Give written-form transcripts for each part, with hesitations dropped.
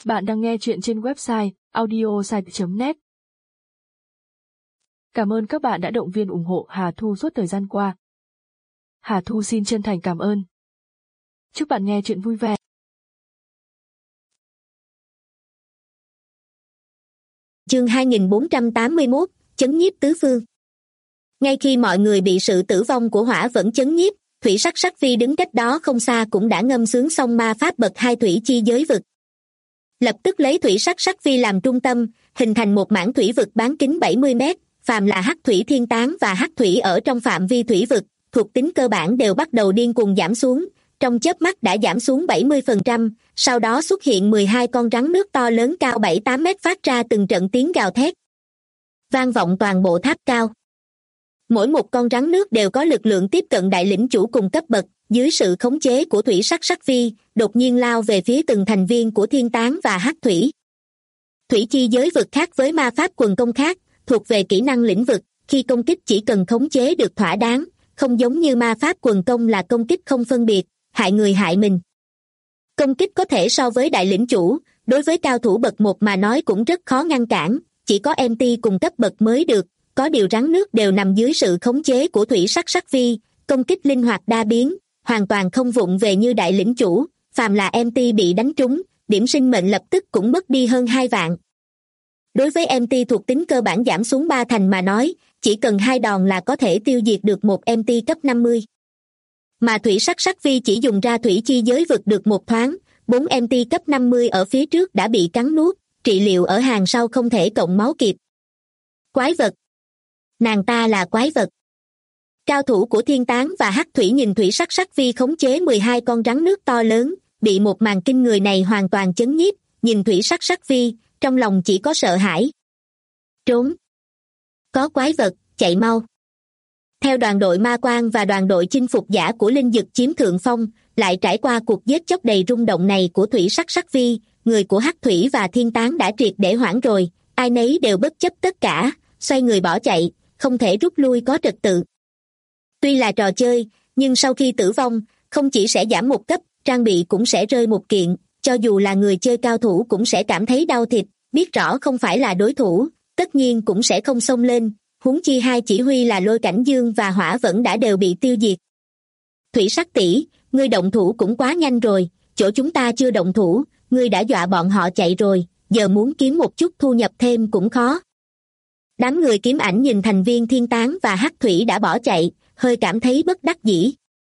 Bạn đang nghe chuyện trên website audiosite.net. Cảm ơn các bạn đã động viên ủng hộ Hà Thu suốt thời gian qua. Hà Thu xin chân thành cảm ơn. Chúc bạn nghe chuyện vui vẻ. Chương 2481, chấn nhiếp tứ phương. Ngay khi mọi người bị sự tử vong của Hỏa Vẫn chấn nhiếp, Thủy Sắc Sắc Phi đứng cách đó không xa cũng đã ngâm sướng xong ma pháp bậc 2 thủy chi giới vực. Lập tức lấy Thủy Sắc Sắc Phi làm trung tâm, hình thành một mảng thủy vực bán kính 70 mét, phàm là hắc thủy thiên tán và hắc thủy ở trong phạm vi thủy vực, thuộc tính cơ bản đều bắt đầu điên cuồng giảm xuống, trong chớp mắt đã giảm xuống 70%, sau đó xuất hiện 12 con rắn nước to lớn cao 7-8 mét phát ra từng trận tiếng gào thét, vang vọng toàn bộ tháp cao. Mỗi một con rắn nước đều có lực lượng tiếp cận đại lĩnh chủ cùng cấp bậc, dưới sự khống chế của Thủy Sắc Sắc Phi, đột nhiên lao về phía từng thành viên của thiên tán và hắc thủy. Thủy chi giới vực khác với ma pháp quần công khác, thuộc về kỹ năng lĩnh vực, khi công kích chỉ cần khống chế được thỏa đáng, không giống như ma pháp quần công là công kích không phân biệt, hại người hại mình. Công kích có thể so với đại lĩnh chủ, đối với cao thủ bậc 1 mà nói cũng rất khó ngăn cản, chỉ có MT cùng cấp bậc mới được, có điều rắn nước đều nằm dưới sự khống chế của Thủy Sắc Sắc Phi, công kích linh hoạt đa biến, hoàn toàn không vụng về như đại lĩnh chủ, phàm là MT bị đánh trúng, điểm sinh mệnh lập tức cũng mất đi hơn 2 vạn. Đối với MT thuộc tính cơ bản giảm xuống 3 thành mà nói, chỉ cần 2 đòn là có thể tiêu diệt được một MT cấp 50. Mà Thủy Sắc Sắc Phi chỉ dùng ra thủy chi giới vực được một thoáng, 4 MT cấp 50 ở phía trước đã bị cắn nuốt, trị liệu ở hàng sau không thể cộng máu kịp. Quái vật! Nàng ta là quái vật! Cao thủ của thiên tán và hắc thủy nhìn Thủy Sắc Sắc Phi khống chế 12 con rắn nước to lớn, bị một màn kinh người này hoàn toàn chấn nhiếp, nhìn Thủy Sắc Sắc Phi, trong lòng chỉ có sợ hãi. Trốn! Có quái vật, chạy mau! Theo đoàn đội ma quang và đoàn đội chinh phục giả của linh dực chiếm thượng phong, lại trải qua cuộc giết chóc đầy rung động này của Thủy Sắc Sắc Phi, người của hắc thủy và thiên tán đã triệt để hoảng rồi, ai nấy đều bất chấp tất cả, xoay người bỏ chạy, không thể rút lui có trật tự. Tuy là trò chơi, nhưng sau khi tử vong, không chỉ sẽ giảm một cấp, trang bị cũng sẽ rơi một kiện, cho dù là người chơi cao thủ cũng sẽ cảm thấy đau thịt, biết rõ không phải là đối thủ, tất nhiên cũng sẽ không xông lên, huống chi hai chỉ huy là Lôi Cảnh Dương và Hỏa Vẫn đã đều bị tiêu diệt. Thủy Sắc tỷ, ngươi động thủ cũng quá nhanh rồi, chỗ chúng ta chưa động thủ, ngươi đã dọa bọn họ chạy rồi, giờ muốn kiếm một chút thu nhập thêm cũng khó. Đám người kiếm ảnh nhìn thành viên thiên tán và hắc thủy đã bỏ chạy, hơi cảm thấy bất đắc dĩ.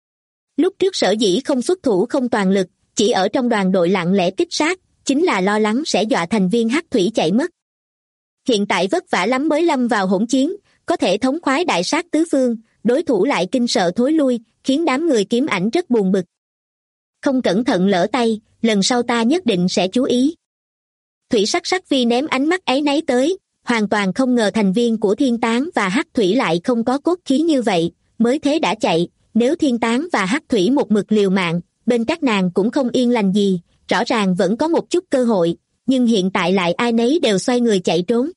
Lúc trước sở dĩ không xuất thủ không toàn lực, chỉ ở trong đoàn đội lặng lẽ kích sát, chính là lo lắng sẽ dọa thành viên hắc thủy chạy mất. Hiện tại vất vả lắm mới lâm vào hỗn chiến, có thể thống khoái đại sát tứ phương, đối thủ lại kinh sợ thối lui, khiến đám người kiếm ảnh rất buồn bực. Không cẩn thận lỡ tay, lần sau ta nhất định sẽ chú ý. Thủy Sắc Sắc Phi ném ánh mắt áy náy tới, hoàn toàn không ngờ thành viên của thiên tán và hắc thủy lại không có cốt khí như vậy, mới thế đã chạy, nếu thiên tán và hắc thủy một mực liều mạng, bên các nàng cũng không yên lành gì, rõ ràng vẫn có một chút cơ hội, nhưng hiện tại lại ai nấy đều xoay người chạy trốn.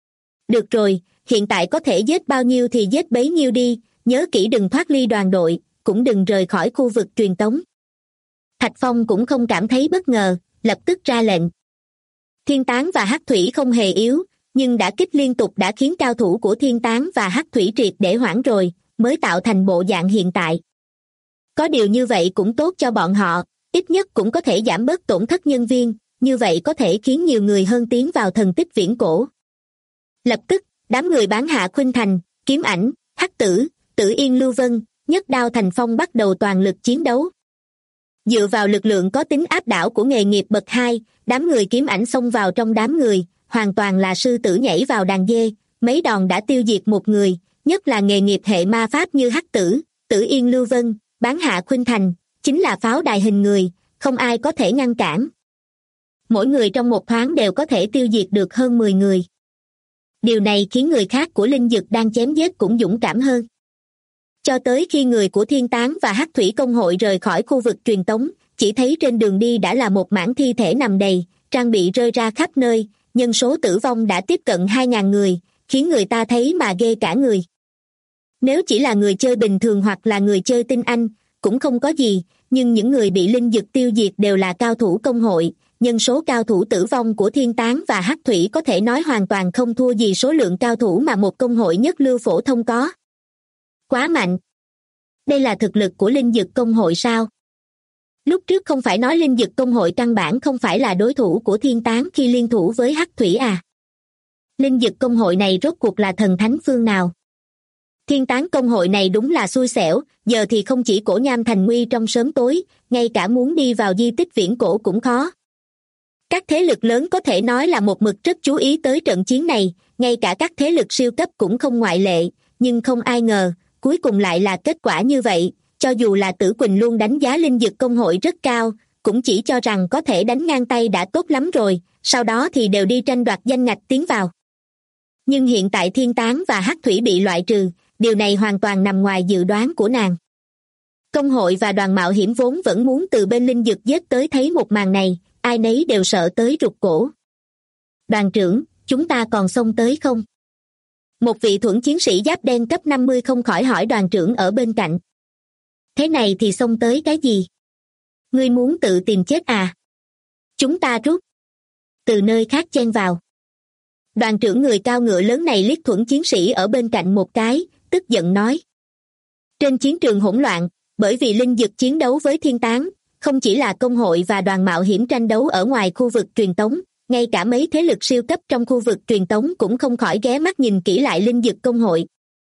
Được rồi, hiện tại có thể giết bao nhiêu thì giết bấy nhiêu đi, nhớ kỹ đừng thoát ly đoàn đội, cũng đừng rời khỏi khu vực truyền tống. Thạch Phong cũng không cảm thấy bất ngờ, lập tức ra lệnh. Thiên tán và hắc thủy không hề yếu, nhưng đã kích liên tục đã khiến cao thủ của thiên tán và hắc thủy triệt để hoảng rồi, mới tạo thành bộ dạng hiện tại. Có điều như vậy cũng tốt cho bọn họ, ít nhất cũng có thể giảm bớt tổn thất nhân viên, như vậy có thể khiến nhiều người hơn tiến vào thần tích viễn cổ. Lập tức, đám người bán hạ khuynh thành, kiếm ảnh, hắc tử, tử yên lưu vân, nhất đao thành phong bắt đầu toàn lực chiến đấu. Dựa vào lực lượng có tính áp đảo của nghề nghiệp bậc 2, đám người kiếm ảnh xông vào trong đám người, hoàn toàn là sư tử nhảy vào đàn dê, mấy đòn đã tiêu diệt một người, nhất là nghề nghiệp hệ ma pháp như hắc tử, tử yên lưu vân, bán hạ khuynh thành, chính là pháo đài hình người, không ai có thể ngăn cản. Mỗi người trong một thoáng đều có thể tiêu diệt được hơn 10 người. Điều này khiến người khác của linh dực đang chém giết cũng dũng cảm hơn. Cho tới khi người của thiên tán và hắc thủy công hội rời khỏi khu vực truyền tống, chỉ thấy trên đường đi đã là một mảng thi thể nằm đầy, trang bị rơi ra khắp nơi, nhân số tử vong đã tiếp cận 2.000 người, khiến người ta thấy mà ghê cả người. Nếu chỉ là người chơi bình thường hoặc là người chơi tinh anh, cũng không có gì, nhưng những người bị linh dực tiêu diệt đều là cao thủ công hội, nhân số cao thủ tử vong của Thiên Tán và Hắc Thủy có thể nói hoàn toàn không thua gì số lượng cao thủ mà một công hội nhất lưu phổ thông có. Quá mạnh. Đây là thực lực của linh dực công hội sao? Lúc trước không phải nói linh dực công hội căn bản không phải là đối thủ của Thiên Tán khi liên thủ với Hắc Thủy à? Linh dực công hội này rốt cuộc là thần thánh phương nào? Thiên Tán công hội này đúng là xui xẻo, giờ thì không chỉ cổ nham thành nguy trong sớm tối, ngay cả muốn đi vào di tích viễn cổ cũng khó. Các thế lực lớn có thể nói là một mực rất chú ý tới trận chiến này, ngay cả các thế lực siêu cấp cũng không ngoại lệ, nhưng không ai ngờ, cuối cùng lại là kết quả như vậy. Cho dù là Tử Quỳnh luôn đánh giá linh dực công hội rất cao, cũng chỉ cho rằng có thể đánh ngang tay đã tốt lắm rồi, sau đó thì đều đi tranh đoạt danh ngạch tiến vào. Nhưng hiện tại Thiên Tán và Hắc Thủy bị loại trừ, điều này hoàn toàn nằm ngoài dự đoán của nàng. Công hội và đoàn mạo hiểm vốn vẫn muốn từ bên linh dực giết tới thấy một màn này, ai nấy đều sợ tới rụt cổ. Đoàn trưởng, chúng ta còn xông tới không? Một vị thuẫn chiến sĩ giáp đen cấp 50 không khỏi hỏi đoàn trưởng ở bên cạnh. Thế này thì xông tới cái gì? Ngươi muốn tự tìm chết à? Chúng ta rút. Từ nơi khác chen vào. Đoàn trưởng người cao ngựa lớn này liếc thuẫn chiến sĩ ở bên cạnh một cái, tức giận nói. Trên chiến trường hỗn loạn, bởi vì linh dực chiến đấu với Thiên Tán, không chỉ là công hội và đoàn mạo hiểm tranh đấu ở ngoài khu vực truyền tống, ngay cả mấy thế lực siêu cấp trong khu vực truyền tống cũng không khỏi ghé mắt nhìn kỹ lại linh dực công hội.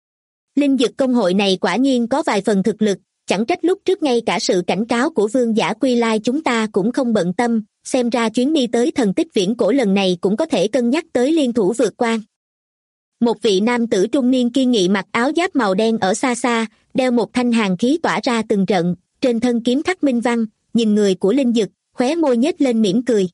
Linh dực công hội này quả nhiên có vài phần thực lực, chẳng trách lúc trước ngay cả sự cảnh cáo của Vương Giả Quy Lai chúng ta cũng không bận tâm, xem ra chuyến đi tới thần tích viễn cổ lần này cũng có thể cân nhắc tới liên thủ vượt quan. Một vị nam tử trung niên kiên nghị mặc áo giáp màu đen ở xa xa, đeo một thanh hàn khí tỏa ra từng trận, trên thân kiếm khắc minh văn, nhìn người của linh dực, khóe môi nhếch lên mỉm cười.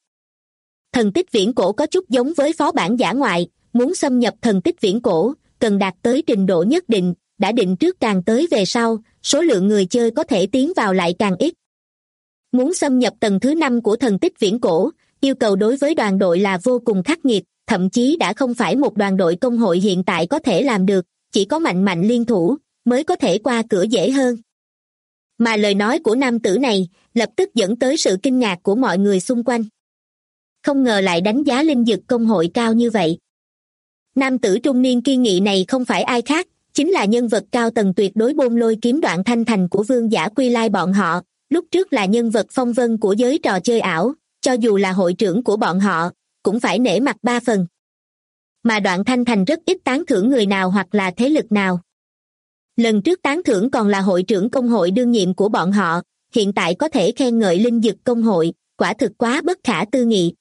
Thần tích viễn cổ có chút giống với phó bản dã ngoại, muốn xâm nhập thần tích viễn cổ, cần đạt tới trình độ nhất định, đã định trước càng tới về sau, số lượng người chơi có thể tiến vào lại càng ít. Muốn xâm nhập tầng thứ 5 của thần tích viễn cổ, yêu cầu đối với đoàn đội là vô cùng khắc nghiệt, thậm chí đã không phải một đoàn đội công hội hiện tại có thể làm được, chỉ có mạnh liên thủ, mới có thể qua cửa dễ hơn. Mà lời nói của nam tử này, lập tức dẫn tới sự kinh ngạc của mọi người xung quanh. Không ngờ lại đánh giá linh dực công hội cao như vậy. Nam tử trung niên kiên nghị này không phải ai khác, chính là nhân vật cao tầng tuyệt đối Bôn Lôi kiếm Đoạn Thanh Thành của Vương Giả Quy Lai bọn họ, lúc trước là nhân vật phong vân của giới trò chơi ảo, cho dù là hội trưởng của bọn họ, cũng phải nể mặt 3 phần. Mà Đoạn Thanh Thành rất ít tán thưởng người nào hoặc là thế lực nào. Lần trước tán thưởng còn là hội trưởng công hội đương nhiệm của bọn họ, hiện tại có thể khen ngợi linh dực công hội, quả thực quá bất khả tư nghị.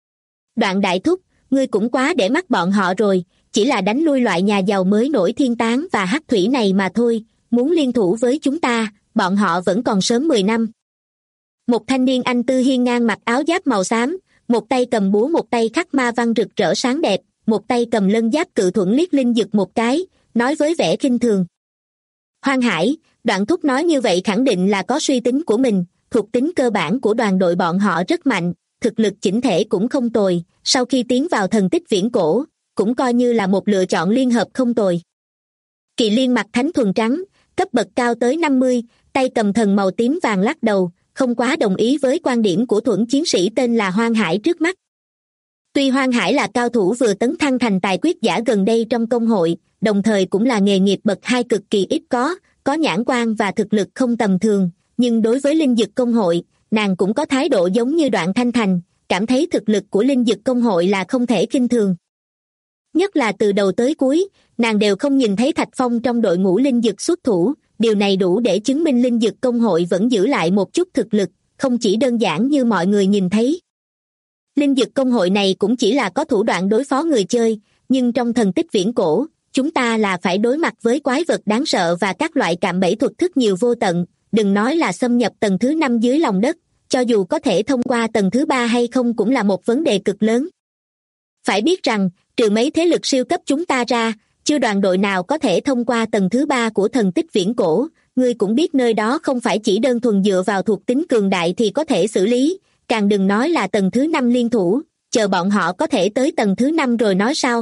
Đoạn đại thúc, ngươi cũng quá để mắt bọn họ rồi, chỉ là đánh lui loại nhà giàu mới nổi Thiên Tán và Hắc Thủy này mà thôi, muốn liên thủ với chúng ta, bọn họ vẫn còn sớm 10 năm. Một thanh niên anh tư hiên ngang mặc áo giáp màu xám, một tay cầm búa một tay khắc ma văn rực rỡ sáng đẹp, một tay cầm lân giáp cự thuẫn liếc linh dực một cái, nói với vẻ khinh thường. Hoan Hải, Đoạn thúc nói như vậy khẳng định là có suy tính của mình, thuộc tính cơ bản của đoàn đội bọn họ rất mạnh, thực lực chỉnh thể cũng không tồi, sau khi tiến vào thần tích viễn cổ, cũng coi như là một lựa chọn liên hợp không tồi. Kỳ Liên mặc thánh thuần trắng, cấp bậc cao tới 50, tay cầm thần màu tím vàng lắc đầu, không quá đồng ý với quan điểm của thuẫn chiến sĩ tên là Hoan Hải trước mắt. Tuy Hoan Hải là cao thủ vừa tấn thăng thành tài quyết giả gần đây trong công hội, đồng thời cũng là nghề nghiệp bậc 2 cực kỳ ít có nhãn quan và thực lực không tầm thường, nhưng đối với linh dực công hội, nàng cũng có thái độ giống như Đoạn Thanh Thành, cảm thấy thực lực của linh dực công hội là không thể khinh thường. Nhất là từ đầu tới cuối, nàng đều không nhìn thấy Thạch Phong trong đội ngũ linh dực xuất thủ, điều này đủ để chứng minh linh dực công hội vẫn giữ lại một chút thực lực, không chỉ đơn giản như mọi người nhìn thấy. Linh dực công hội này cũng chỉ là có thủ đoạn đối phó người chơi, nhưng trong thần tích viễn cổ, chúng ta là phải đối mặt với quái vật đáng sợ và các loại cạm bẫy thuật thức nhiều vô tận, đừng nói là xâm nhập tầng thứ 5 dưới lòng đất, cho dù có thể thông qua tầng thứ 3 hay không cũng là một vấn đề cực lớn. Phải biết rằng, trừ mấy thế lực siêu cấp chúng ta ra, chưa đoàn đội nào có thể thông qua tầng thứ 3 của thần tích viễn cổ, ngươi cũng biết nơi đó không phải chỉ đơn thuần dựa vào thuộc tính cường đại thì có thể xử lý, càng đừng nói là tầng thứ 5 liên thủ, chờ bọn họ có thể tới tầng thứ 5 rồi nói sao.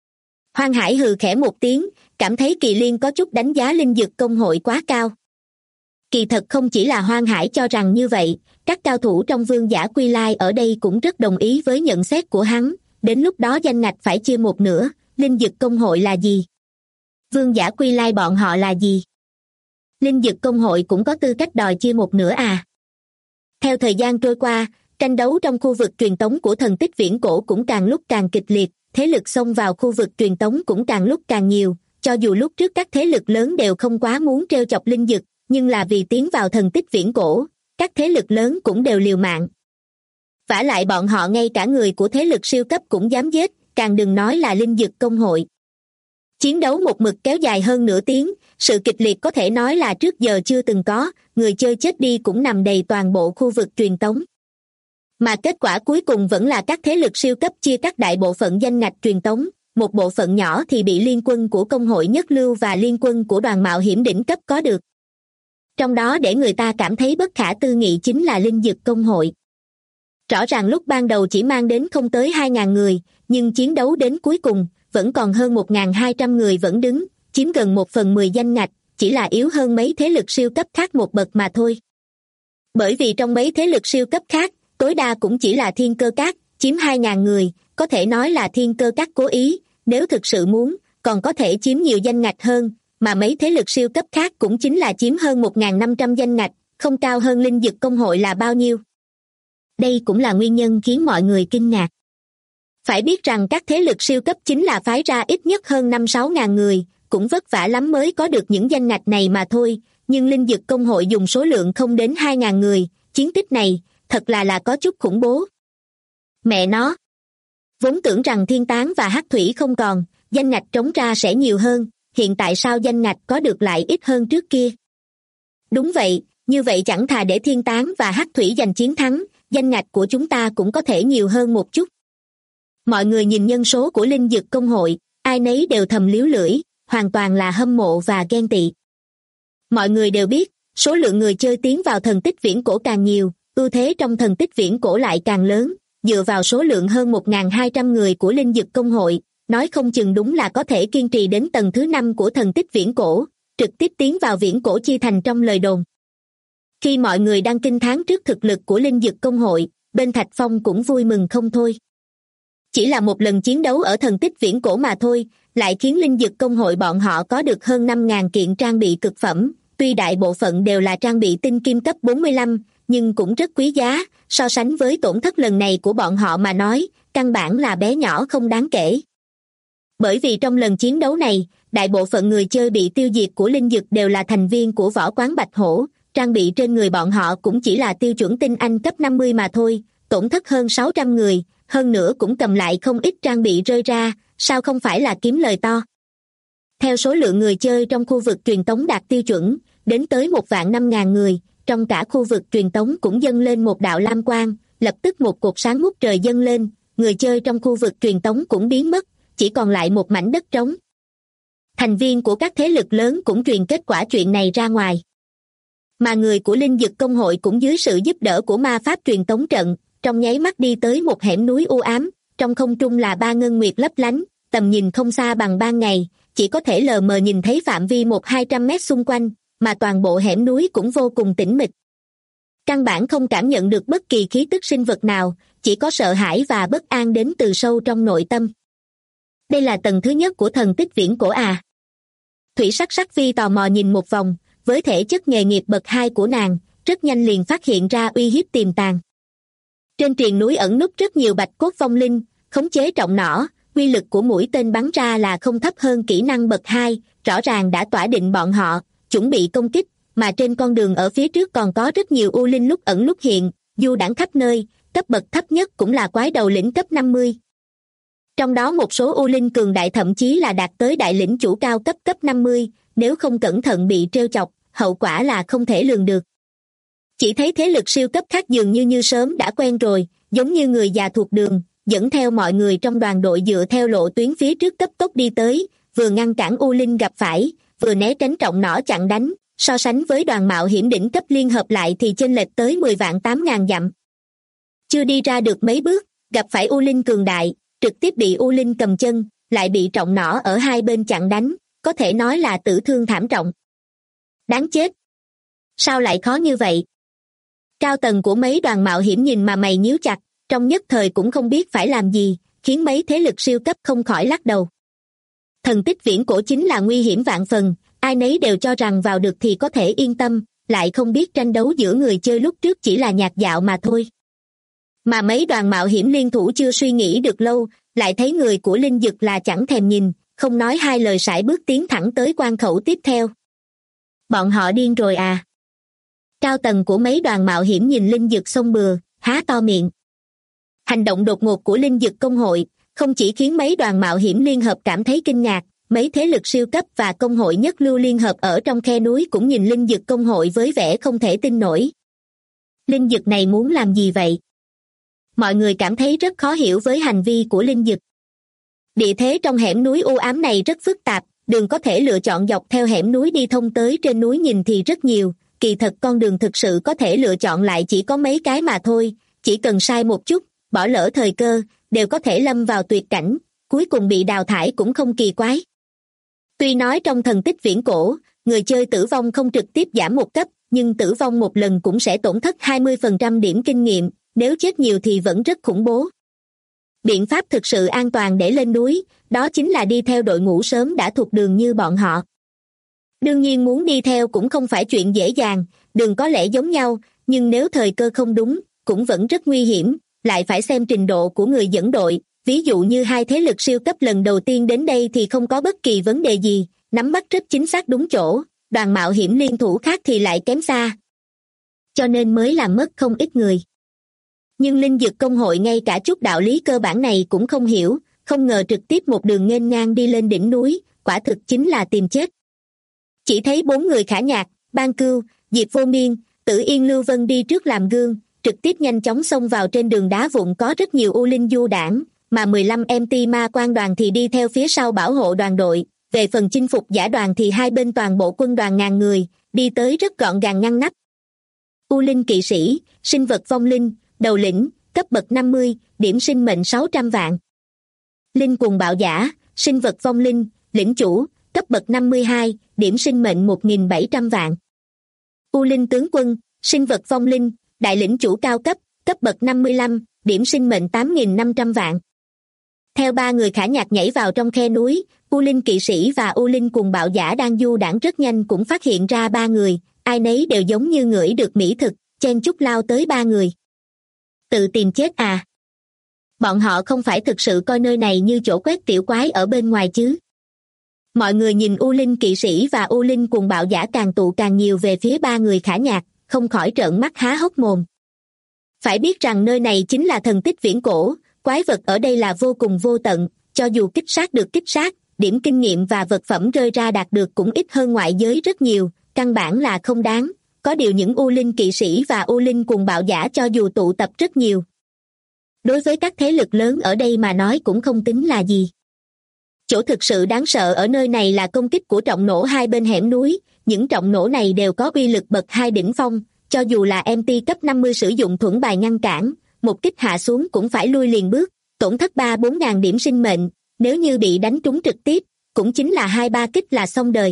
Hoan Hải hừ khẽ một tiếng, cảm thấy Kỳ Liên có chút đánh giá linh dực công hội quá cao. Kỳ thật không chỉ là Hoan Hải cho rằng như vậy, Các cao thủ trong Vương Giả Quy Lai ở đây cũng rất đồng ý với nhận xét của hắn, đến lúc đó danh ngạch phải chia một nửa. Linh Dực Công hội là gì? Vương Giả Quy Lai bọn họ là gì? Linh Dực Công hội cũng có tư cách đòi chia một nửa à? Theo thời gian trôi qua, tranh đấu trong khu vực truyền tống của thần tích viễn cổ cũng càng lúc càng kịch liệt, thế lực xông vào khu vực truyền tống cũng càng lúc càng nhiều, cho dù lúc trước các thế lực lớn đều không quá muốn trêu chọc linh dực, nhưng là vì tiến vào thần tích viễn cổ, các thế lực lớn cũng đều liều mạng. Vả lại bọn họ ngay cả người của thế lực siêu cấp cũng dám giết, càng đừng nói là linh dực công hội. Chiến đấu một mực kéo dài hơn nửa tiếng, sự kịch liệt có thể nói là trước giờ chưa từng có, người chơi chết đi cũng nằm đầy toàn bộ khu vực truyền tống. Mà kết quả cuối cùng vẫn là các thế lực siêu cấp chia cắt đại bộ phận danh ngạch truyền tống, một bộ phận nhỏ thì bị liên quân của công hội nhất lưu và liên quân của đoàn mạo hiểm đỉnh cấp có được. Trong đó để người ta cảm thấy bất khả tư nghị chính là linh dực công hội. Rõ ràng lúc ban đầu chỉ mang đến không tới 2.000 người, nhưng chiến đấu đến cuối cùng, vẫn còn hơn 1.200 người vẫn đứng, chiếm gần 1/10 danh ngạch, chỉ là yếu hơn mấy thế lực siêu cấp khác một bậc mà thôi. Bởi vì trong mấy thế lực siêu cấp khác, tối đa cũng chỉ là Thiên Cơ Các, chiếm 2.000 người, có thể nói là Thiên Cơ Các cố ý, nếu thực sự muốn, còn có thể chiếm nhiều danh ngạch hơn, mà mấy thế lực siêu cấp khác cũng chính là chiếm hơn 1.500 danh ngạch, không cao hơn linh dực công hội là bao nhiêu. Đây cũng là nguyên nhân khiến mọi người kinh ngạc. Phải biết rằng các thế lực siêu cấp chính là phái ra ít nhất hơn 5-6 ngàn người, cũng vất vả lắm mới có được những danh ngạch này mà thôi, nhưng linh dực công hội dùng số lượng không đến 2.000 người, chiến tích này, thật là có chút khủng bố. Mẹ nó! Vốn tưởng rằng Thiên Tán và Hắc Thủy không còn, danh ngạch trống ra sẽ nhiều hơn, hiện tại sao danh ngạch có được lại ít hơn trước kia? Đúng vậy, như vậy chẳng thà để Thiên Tán và Hắc Thủy giành chiến thắng, danh ngạch của chúng ta cũng có thể nhiều hơn một chút. Mọi người nhìn nhân số của linh dực công hội, ai nấy đều thầm líu lưỡi, hoàn toàn là hâm mộ và ghen tị. Mọi người đều biết, số lượng người chơi tiến vào thần tích viễn cổ càng nhiều, ưu thế trong thần tích viễn cổ lại càng lớn, dựa vào số lượng hơn 1.200 người của linh dực công hội, nói không chừng đúng là có thể kiên trì đến tầng thứ 5 của thần tích viễn cổ, trực tiếp tiến vào viễn cổ chi thành trong lời đồn. Khi mọi người đang kinh thán trước thực lực của linh dực công hội, bên Thạch Phong cũng vui mừng không thôi. Chỉ là một lần chiến đấu ở thần tích viễn cổ mà thôi, lại khiến linh dực công hội bọn họ có được hơn 5.000 kiện trang bị cực phẩm, tuy đại bộ phận đều là trang bị tinh kim cấp 45, nhưng cũng rất quý giá, so sánh với tổn thất lần này của bọn họ mà nói, căn bản là bé nhỏ không đáng kể. Bởi vì trong lần chiến đấu này, đại bộ phận người chơi bị tiêu diệt của linh dực đều là thành viên của võ quán Bạch Hổ, trang bị trên người bọn họ cũng chỉ là tiêu chuẩn tinh anh cấp 50 mà thôi, tổn thất hơn 600 người, hơn nữa cũng cầm lại không ít trang bị rơi ra, sao không phải là kiếm lời to. Theo số lượng người chơi trong khu vực truyền tống đạt tiêu chuẩn, đến tới 1.500.000 người, trong cả khu vực truyền tống cũng dâng lên một đạo lam quang, lập tức một cột sáng ngút trời dâng lên, người chơi trong khu vực truyền tống cũng biến mất, chỉ còn lại một mảnh đất trống. Thành viên của các thế lực lớn cũng truyền kết quả chuyện này ra ngoài. Mà người của linh dực công hội cũng dưới sự giúp đỡ của ma pháp truyền tống trận, trong nháy mắt đi tới một hẻm núi u ám, trong không trung là 3 ngân nguyệt lấp lánh, tầm nhìn không xa bằng ban ngày, chỉ có thể lờ mờ nhìn thấy phạm vi 100-200 mét xung quanh, mà toàn bộ hẻm núi cũng vô cùng tĩnh mịch. Căn bản không cảm nhận được bất kỳ khí tức sinh vật nào, chỉ có sợ hãi và bất an đến từ sâu trong nội tâm. Đây là tầng thứ nhất của thần tích viễn cổ à? Thủy Sắc Sắc Phi tò mò nhìn một vòng, với thể chất nghề nghiệp bậc 2 của nàng, rất nhanh liền phát hiện ra uy hiếp tiềm tàng. Trên triền núi ẩn núp rất nhiều bạch cốt vong linh, khống chế trọng nỏ, uy lực của mũi tên bắn ra là không thấp hơn kỹ năng bậc 2, rõ ràng đã tỏa định bọn họ, chuẩn bị công kích, mà trên con đường ở phía trước còn có rất nhiều u linh lúc ẩn lúc hiện, du đãng khắp nơi, cấp bậc thấp nhất cũng là quái đầu lĩnh cấp 50. Trong đó một số u linh cường đại thậm chí là đạt tới đại lĩnh chủ cao cấp 50, nếu không cẩn thận bị trêu chọc, hậu quả là không thể lường được. Chỉ thấy thế lực siêu cấp khác dường như sớm đã quen rồi, giống như người già thuộc đường, dẫn theo mọi người trong đoàn đội dựa theo lộ tuyến phía trước cấp tốc đi tới, vừa ngăn cản u linh gặp phải, vừa né tránh trọng nỏ chặn đánh, so sánh với đoàn mạo hiểm đỉnh cấp liên hợp lại thì chênh lệch tới 10.800.000 dặm. Chưa đi ra được mấy bước, gặp phải u linh cường đại, trực tiếp bị u linh cầm chân, lại bị trọng nỏ ở hai bên chặn đánh, có thể nói là tử thương thảm trọng. Đáng chết! Sao lại khó như vậy? Cao tầng của mấy đoàn mạo hiểm nhìn mà mày nhíu chặt, trong nhất thời cũng không biết phải làm gì, khiến mấy thế lực siêu cấp không khỏi lắc đầu. Thần tích viễn cổ chính là nguy hiểm vạn phần, ai nấy đều cho rằng vào được thì có thể yên tâm, lại không biết tranh đấu giữa người chơi lúc trước chỉ là nhạt dạo mà thôi. Mà mấy đoàn mạo hiểm liên thủ chưa suy nghĩ được lâu, lại thấy người của Linh Dực là chẳng thèm nhìn, không nói hai lời sải bước tiến thẳng tới quan khẩu tiếp theo. Bọn họ điên rồi à? Cao tầng của mấy đoàn mạo hiểm nhìn Linh Dực xông bừa, há to miệng. Hành động đột ngột của Linh Dực công hội không chỉ khiến mấy đoàn mạo hiểm liên hợp cảm thấy kinh ngạc, mấy thế lực siêu cấp và công hội nhất lưu liên hợp ở trong khe núi cũng nhìn Linh Dực công hội với vẻ không thể tin nổi. Linh Dực này muốn làm gì vậy? Mọi người cảm thấy rất khó hiểu với hành vi của Linh Dực. Địa thế trong hẻm núi u ám này rất phức tạp, đường có thể lựa chọn dọc theo hẻm núi đi thông tới trên núi nhìn thì rất nhiều, kỳ thật con đường thực sự có thể lựa chọn lại chỉ có mấy cái mà thôi, chỉ cần sai một chút, bỏ lỡ thời cơ, đều có thể lâm vào tuyệt cảnh, cuối cùng bị đào thải cũng không kỳ quái. Tuy nói trong thần tích viễn cổ, người chơi tử vong không trực tiếp giảm một cấp, nhưng tử vong một lần cũng sẽ tổn thất 20% điểm kinh nghiệm, nếu chết nhiều thì vẫn rất khủng bố. Biện pháp thực sự an toàn để lên núi, đó chính là đi theo đội ngũ sớm đã thuộc đường như bọn họ. Đương nhiên muốn đi theo cũng không phải chuyện dễ dàng, đường có lẽ giống nhau, nhưng nếu thời cơ không đúng, cũng vẫn rất nguy hiểm, lại phải xem trình độ của người dẫn đội. Ví dụ như hai thế lực siêu cấp lần đầu tiên đến đây thì không có bất kỳ vấn đề gì, nắm bắt rất chính xác đúng chỗ, đoàn mạo hiểm liên thủ khác thì lại kém xa. Cho nên mới làm mất không ít người. Nhưng Linh Dực công hội ngay cả chút đạo lý cơ bản này cũng không hiểu, không ngờ trực tiếp một đường nghênh ngang đi lên đỉnh núi, quả thực chính là tìm chết. Chỉ thấy 4 người Khả Nhạc, Ban Cưu, Diệp Vô Miên, Tử Yên Lưu Vân đi trước làm gương, trực tiếp nhanh chóng xông vào trên đường đá vụn có rất nhiều u linh du đảng, mà 15 MT ma quan đoàn thì đi theo phía sau bảo hộ đoàn đội. Về phần chinh phục giả đoàn thì hai bên toàn bộ quân đoàn ngàn người, đi tới rất gọn gàng ngăn nắp. U linh kỵ sĩ, sinh vật vong linh, đầu lĩnh, cấp bậc 50, điểm sinh mệnh 600 vạn. Linh cuồng bạo giả, sinh vật vong linh, lĩnh chủ, cấp bậc 52, điểm sinh mệnh 1.700 vạn. U linh tướng quân, sinh vật vong linh, đại lĩnh chủ cao cấp, cấp bậc 55, điểm sinh mệnh 8.500 vạn. Theo 3 người Khả Nhạc nhảy vào trong khe núi, U linh kỵ sĩ và U linh cuồng bạo giả đang du đãng rất nhanh cũng phát hiện ra 3 người, ai nấy đều giống như ngửi được mỹ thực, chen chúc lao tới 3 người. Tự tìm chết à? Bọn họ không phải thực sự coi nơi này như chỗ quét tiểu quái ở bên ngoài chứ? Mọi người nhìn U linh kỵ sĩ và U linh cuồng bạo giả càng tụ càng nhiều về phía 3 người Khả Nhạc, không khỏi trợn mắt há hốc mồm. Phải biết rằng nơi này chính là thần tích viễn cổ, quái vật ở đây là vô cùng vô tận, cho dù kích sát được kích sát, điểm kinh nghiệm và vật phẩm rơi ra đạt được cũng ít hơn ngoại giới rất nhiều, căn bản là không đáng. Có điều những U linh kỵ sĩ và U linh cuồng bạo giả cho dù tụ tập rất nhiều, đối với các thế lực lớn ở đây mà nói cũng không tính là gì. Chỗ thực sự đáng sợ ở nơi này là công kích của trọng nổ hai bên hẻm núi, những trọng nổ này đều có uy lực bậc 2 đỉnh phong, cho dù là MT cấp 50 sử dụng thuẫn bài ngăn cản, một kích hạ xuống cũng phải lui liền bước, tổn thất 3-4 ngàn điểm sinh mệnh, nếu như bị đánh trúng trực tiếp, cũng chính là 2-3 kích là xong đời.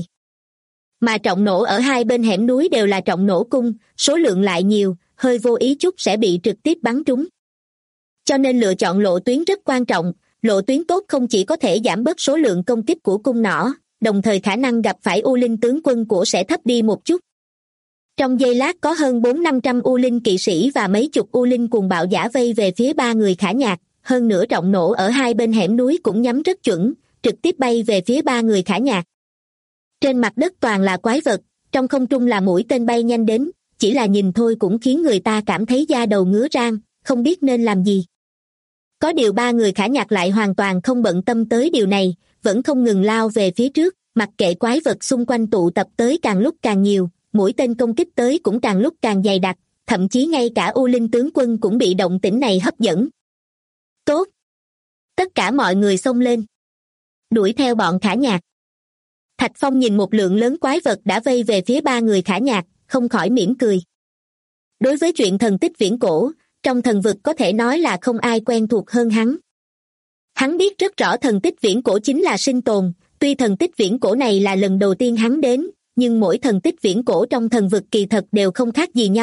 Mà trọng nổ ở hai bên hẻm núi đều là trọng nổ cung, số lượng lại nhiều, hơi vô ý chút sẽ bị trực tiếp bắn trúng. Cho nên lựa chọn lộ tuyến rất quan trọng, lộ tuyến tốt không chỉ có thể giảm bớt số lượng công kích của cung nỏ, đồng thời khả năng gặp phải U linh tướng quân của sẽ thấp đi một chút. Trong giây lát có hơn 400-500 U linh kỵ sĩ và mấy chục U linh cuồng bạo giả vây về phía 3 người Khả Nhạc, hơn nữa trọng nổ ở hai bên hẻm núi cũng nhắm rất chuẩn, trực tiếp bay về phía 3 người Khả Nhạc. Trên mặt đất toàn là quái vật, trong không trung là mũi tên bay nhanh đến, chỉ là nhìn thôi cũng khiến người ta cảm thấy da đầu ngứa rang, không biết nên làm gì. Có điều 3 người Khả Nhạc lại hoàn toàn không bận tâm tới điều này, vẫn không ngừng lao về phía trước, mặc kệ quái vật xung quanh tụ tập tới càng lúc càng nhiều, mũi tên công kích tới cũng càng lúc càng dày đặc, thậm chí ngay cả U linh tướng quân cũng bị động tĩnh này hấp dẫn. Tốt! Tất cả mọi người xông lên, đuổi theo bọn Khả Nhạc. Thạch Phong nhìn một lượng lớn quái vật đã vây về phía 3 người Khả Nhạc, không khỏi mỉm cười. Đối với chuyện thần tích viễn cổ, trong thần vực có thể nói là không ai quen thuộc hơn hắn. Hắn biết rất rõ thần tích viễn cổ chính là sinh tồn, tuy thần tích viễn cổ này là lần đầu tiên hắn đến, nhưng mỗi thần tích viễn cổ trong thần vực kỳ thật đều không khác gì nhau,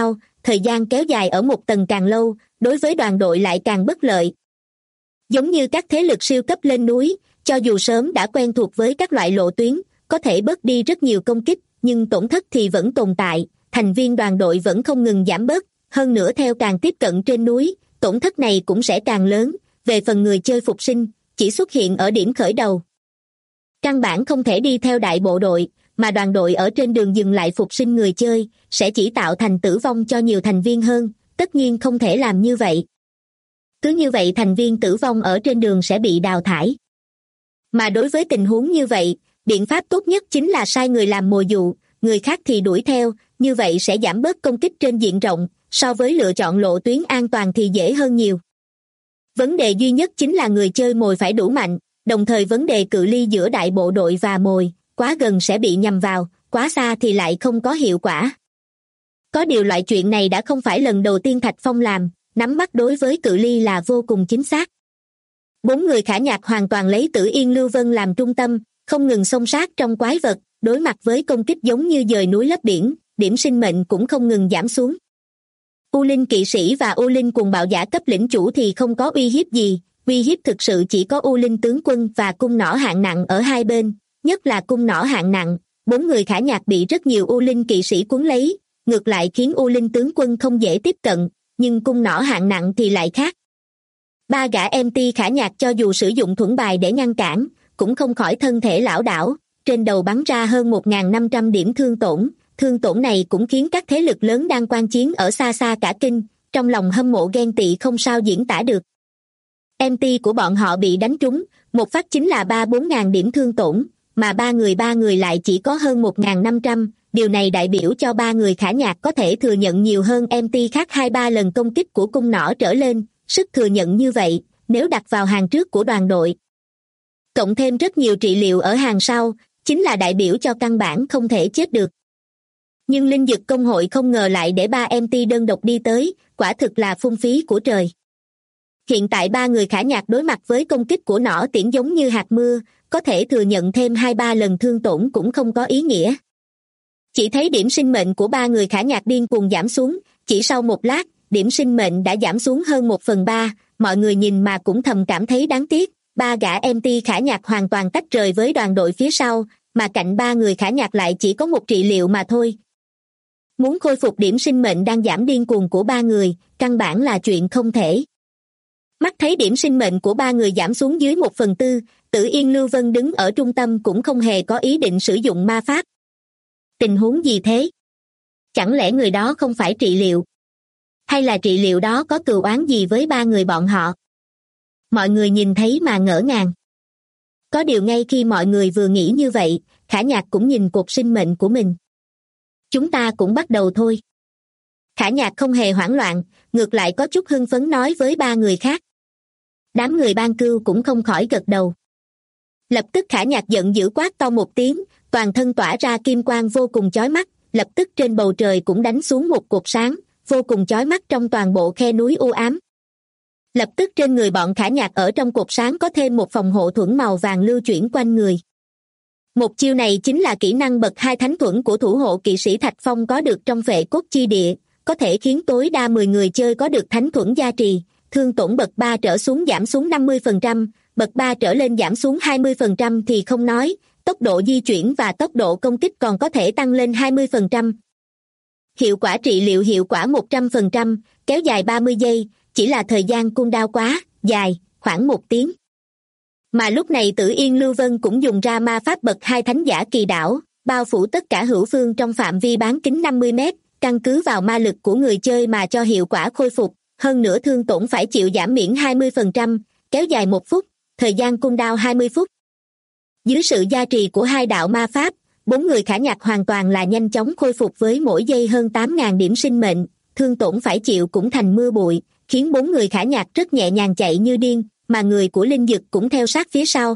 thời gian kéo dài ở một tầng càng lâu, đối với đoàn đội lại càng bất lợi. Giống như các thế lực siêu cấp lên núi, cho dù sớm đã quen thuộc với các loại lộ tuyến, có thể bớt đi rất nhiều công kích, nhưng tổn thất thì vẫn tồn tại, thành viên đoàn đội vẫn không ngừng giảm bớt, hơn nữa theo càng tiếp cận trên núi, tổn thất này cũng sẽ càng lớn. Về phần người chơi phục sinh, chỉ xuất hiện ở điểm khởi đầu. Căn bản không thể đi theo đại bộ đội, mà đoàn đội ở trên đường dừng lại phục sinh người chơi, sẽ chỉ tạo thành tử vong cho nhiều thành viên hơn, tất nhiên không thể làm như vậy. Cứ như vậy thành viên tử vong ở trên đường sẽ bị đào thải. Mà đối với tình huống như vậy, biện pháp tốt nhất chính là sai người làm mồi dụ, người khác thì đuổi theo, như vậy sẽ giảm bớt công kích trên diện rộng, so với lựa chọn lộ tuyến an toàn thì dễ hơn nhiều. Vấn đề duy nhất chính là người chơi mồi phải đủ mạnh, đồng thời vấn đề cự ly giữa đại bộ đội và mồi, quá gần sẽ bị nhầm vào, quá xa thì lại không có hiệu quả. Có điều loại chuyện này đã không phải lần đầu tiên Thạch Phong làm, nắm bắt đối với cự ly là vô cùng chính xác. 4 người Khả Nhạc hoàn toàn lấy Tử Yên Lưu Vân làm trung tâm, không ngừng xông sát trong quái vật, đối mặt với công kích giống như dời núi lấp biển, điểm sinh mệnh cũng không ngừng giảm xuống. U Linh kỵ sĩ và U Linh cuồng bạo giả cấp lĩnh chủ thì không có uy hiếp gì, uy hiếp thực sự chỉ có U Linh tướng quân và cung nỏ hạng nặng ở hai bên, nhất là cung nỏ hạng nặng. 4 người Khả Nhạc bị rất nhiều U Linh kỵ sĩ cuốn lấy, ngược lại khiến U Linh tướng quân không dễ tiếp cận, nhưng cung nỏ hạng nặng thì lại khác. 3 gã MT Khả Nhạc cho dù sử dụng thuẫn bài để ngăn cản, cũng không khỏi thân thể lảo đảo, trên đầu bắn ra hơn 1.500 điểm thương tổn này cũng khiến các thế lực lớn đang quan chiến ở xa xa cả kinh, trong lòng hâm mộ ghen tị không sao diễn tả được. MT của bọn họ bị đánh trúng, một phát chính là 3-4 ngàn điểm thương tổn, mà ba người lại chỉ có hơn 1.500, điều này đại biểu cho 3 người Khả Nhạc có thể thừa nhận nhiều hơn MT khác 2-3 lần công kích của cung nỏ trở lên, sức thừa nhận như vậy, nếu đặt vào hàng trước của đoàn đội. Cộng thêm rất nhiều trị liệu ở hàng sau, chính là đại biểu cho căn bản không thể chết được. Nhưng Linh Dực công hội không ngờ lại để 3 MT đơn độc đi tới, quả thực là phung phí của trời. Hiện tại 3 người Khả Nhạc đối mặt với công kích của nỏ tiễn giống như hạt mưa, có thể thừa nhận thêm 2-3 lần thương tổn cũng không có ý nghĩa. Chỉ thấy điểm sinh mệnh của 3 người Khả Nhạc điên cuồng giảm xuống, chỉ sau một lát, điểm sinh mệnh đã giảm xuống hơn 1/3, mọi người nhìn mà cũng thầm cảm thấy đáng tiếc. 3 gã MT Khả Nhạc hoàn toàn tách rời với đoàn đội phía sau, mà cạnh 3 người Khả Nhạc lại chỉ có một trị liệu mà thôi. Muốn khôi phục điểm sinh mệnh đang giảm điên cuồng của 3 người, căn bản là chuyện không thể. Mắt thấy điểm sinh mệnh của 3 người giảm xuống dưới 1/4, Tử Yên Lưu Vân đứng ở trung tâm cũng không hề có ý định sử dụng ma pháp. Tình huống gì thế? Chẳng lẽ người đó không phải trị liệu? Hay là trị liệu đó có cừu oán gì với 3 người bọn họ? Mọi người nhìn thấy mà ngỡ ngàng. Có điều ngay khi mọi người vừa nghĩ như vậy, Khả Nhạc cũng nhìn cột sinh mệnh của mình. Chúng ta cũng bắt đầu thôi. Khả Nhạc không hề hoảng loạn, ngược lại có chút hưng phấn nói với 3 người khác. Đám người Ban Cưu cũng không khỏi gật đầu. Lập tức Khả Nhạc giận dữ quát to một tiếng, toàn thân tỏa ra kim quang vô cùng chói mắt, lập tức trên bầu trời cũng đánh xuống một cột sáng, vô cùng chói mắt trong toàn bộ khe núi u ám. Lập tức trên người bọn Khả Nhạc ở trong cột sáng có thêm một phòng hộ thuẫn màu vàng lưu chuyển quanh người. Một chiêu này chính là kỹ năng bậc 2 thánh thuẫn của thủ hộ kỵ sĩ Thạch Phong có được trong Vệ Cốt Chi Địa, có thể khiến tối đa 10 người chơi có được thánh thuẫn gia trì, thương tổn bậc 3 trở xuống giảm xuống 50%, bậc 3 trở lên giảm xuống 20% thì không nói, tốc độ di chuyển và tốc độ công kích còn có thể tăng lên 20%. Hiệu quả trị liệu hiệu quả 100%, kéo dài 30 giây, chỉ là thời gian cooldown quá dài, khoảng 1 tiếng. Mà lúc này Tử Yên Lưu Vân cũng dùng ra ma pháp bậc 2 thánh giả kỳ đảo, bao phủ tất cả hữu phương trong phạm vi bán kính 50 mét, căn cứ vào ma lực của người chơi mà cho hiệu quả khôi phục, hơn nữa thương tổn phải chịu giảm miễn 20%, kéo dài 1 phút, thời gian cooldown 20 phút. Dưới sự gia trì của 2 đạo ma pháp, 4 người Khả Nhạc hoàn toàn là nhanh chóng khôi phục với mỗi giây hơn 8.000 điểm sinh mệnh, thương tổn phải chịu cũng thành mưa bụi, khiến 4 người Khả Nhạc rất nhẹ nhàng chạy như điên, mà người của Linh Dực cũng theo sát phía sau.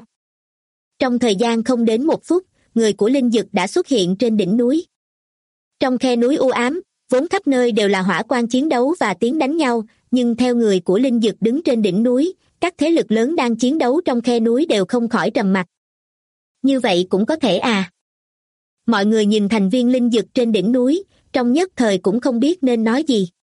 Trong thời gian không đến 1 phút, người của Linh Dực đã xuất hiện trên đỉnh núi. Trong khe núi u ám, vốn khắp nơi đều là hỏa quang chiến đấu và tiếng đánh nhau, nhưng theo người của Linh Dực đứng trên đỉnh núi, các thế lực lớn đang chiến đấu trong khe núi đều không khỏi trầm mặc. Như vậy cũng có thể à? Mọi người nhìn thành viên Linh Dực trên đỉnh núi, trong nhất thời cũng không biết nên nói gì.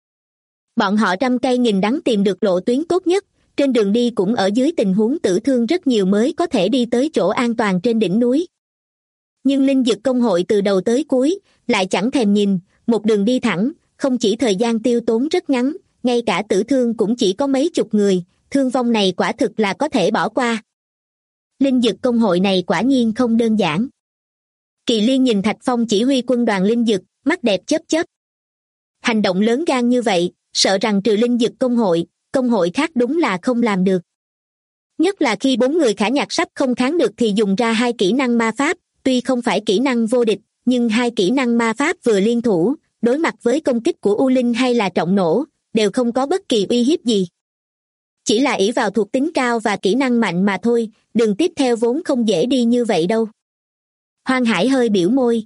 Bọn họ trăm cây nghìn đắng tìm được lộ tuyến tốt nhất, trên đường đi cũng ở dưới tình huống tử thương rất nhiều mới có thể đi tới chỗ an toàn trên đỉnh núi. Nhưng linh dực công hội từ đầu tới cuối, lại chẳng thèm nhìn, một đường đi thẳng, không chỉ thời gian tiêu tốn rất ngắn, ngay cả tử thương cũng chỉ có mấy chục người, thương vong này quả thực là có thể bỏ qua. Linh dực công hội này quả nhiên không đơn giản. Kỳ Liên nhìn Thạch Phong chỉ huy quân đoàn linh dực, mắt đẹp chớp chớp. Hành động lớn gan như vậy, sợ rằng trừ linh dực công hội khác đúng là không làm được. Nhất là khi 4 người khả nhạc sắp không kháng được thì dùng ra 2 kỹ năng ma pháp, tuy không phải kỹ năng vô địch, nhưng 2 kỹ năng ma pháp vừa liên thủ, đối mặt với công kích của U Linh hay là trọng nổ, đều không có bất kỳ uy hiếp gì. Chỉ là ỷ vào thuộc tính cao và kỹ năng mạnh mà thôi, đường tiếp theo vốn không dễ đi như vậy đâu. Hoang Hải hơi biểu môi.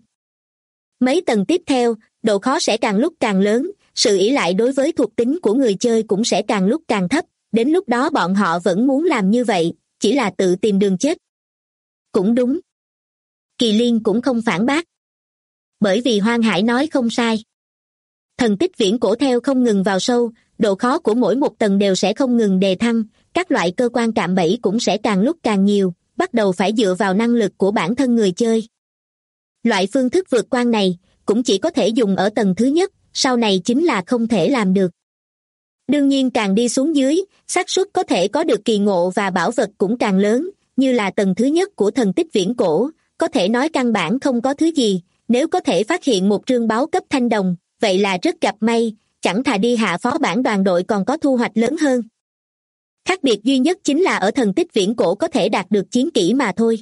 Mấy tầng tiếp theo, độ khó sẽ càng lúc càng lớn, sự ỷ lại đối với thuộc tính của người chơi cũng sẽ càng lúc càng thấp, đến lúc đó bọn họ vẫn muốn làm như vậy, chỉ là tự tìm đường chết. Cũng đúng. Kỳ Liên cũng không phản bác. Bởi vì Hoang Hải nói không sai. Thần tích viễn cổ theo không ngừng vào sâu, độ khó của mỗi một tầng đều sẽ không ngừng đề thăng, các loại cơ quan cạm bẫy cũng sẽ càng lúc càng nhiều, bắt đầu phải dựa vào năng lực của bản thân người chơi. Loại phương thức vượt qua này cũng chỉ có thể dùng ở tầng thứ nhất, sau này chính là không thể làm được. Đương nhiên càng đi xuống dưới, xác suất có thể có được kỳ ngộ và bảo vật cũng càng lớn, như là tầng thứ nhất của thần tích viễn cổ, có thể nói căn bản không có thứ gì, nếu có thể phát hiện một trương báu cấp thanh đồng, vậy là rất gặp may, chẳng thà đi hạ phó bản đoàn đội còn có thu hoạch lớn hơn. Khác biệt duy nhất chính là ở thần tích viễn cổ có thể đạt được chiến kỹ mà thôi.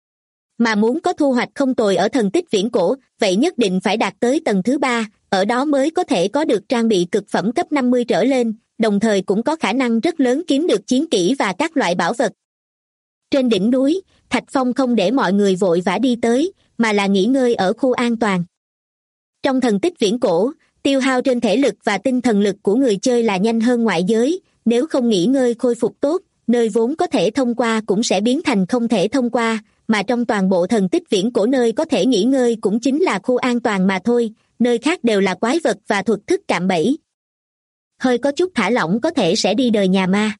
Mà muốn có thu hoạch không tồi ở thần tích viễn cổ, vậy nhất định phải đạt tới tầng thứ 3, ở đó mới có thể có được trang bị cực phẩm cấp 50 trở lên, đồng thời cũng có khả năng rất lớn kiếm được chiến kỹ và các loại bảo vật. Trên đỉnh núi, Thạch Phong không để mọi người vội vã đi tới, mà là nghỉ ngơi ở khu an toàn. Trong thần tích viễn cổ, tiêu hao trên thể lực và tinh thần lực của người chơi là nhanh hơn ngoại giới, nếu không nghỉ ngơi khôi phục tốt, nơi vốn có thể thông qua cũng sẽ biến thành không thể thông qua, mà trong toàn bộ thần tích viễn cổ nơi có thể nghỉ ngơi cũng chính là khu an toàn mà thôi, nơi khác đều là quái vật và thuật thức cạm bẫy. Hơi có chút thả lỏng có thể sẽ đi đời nhà ma.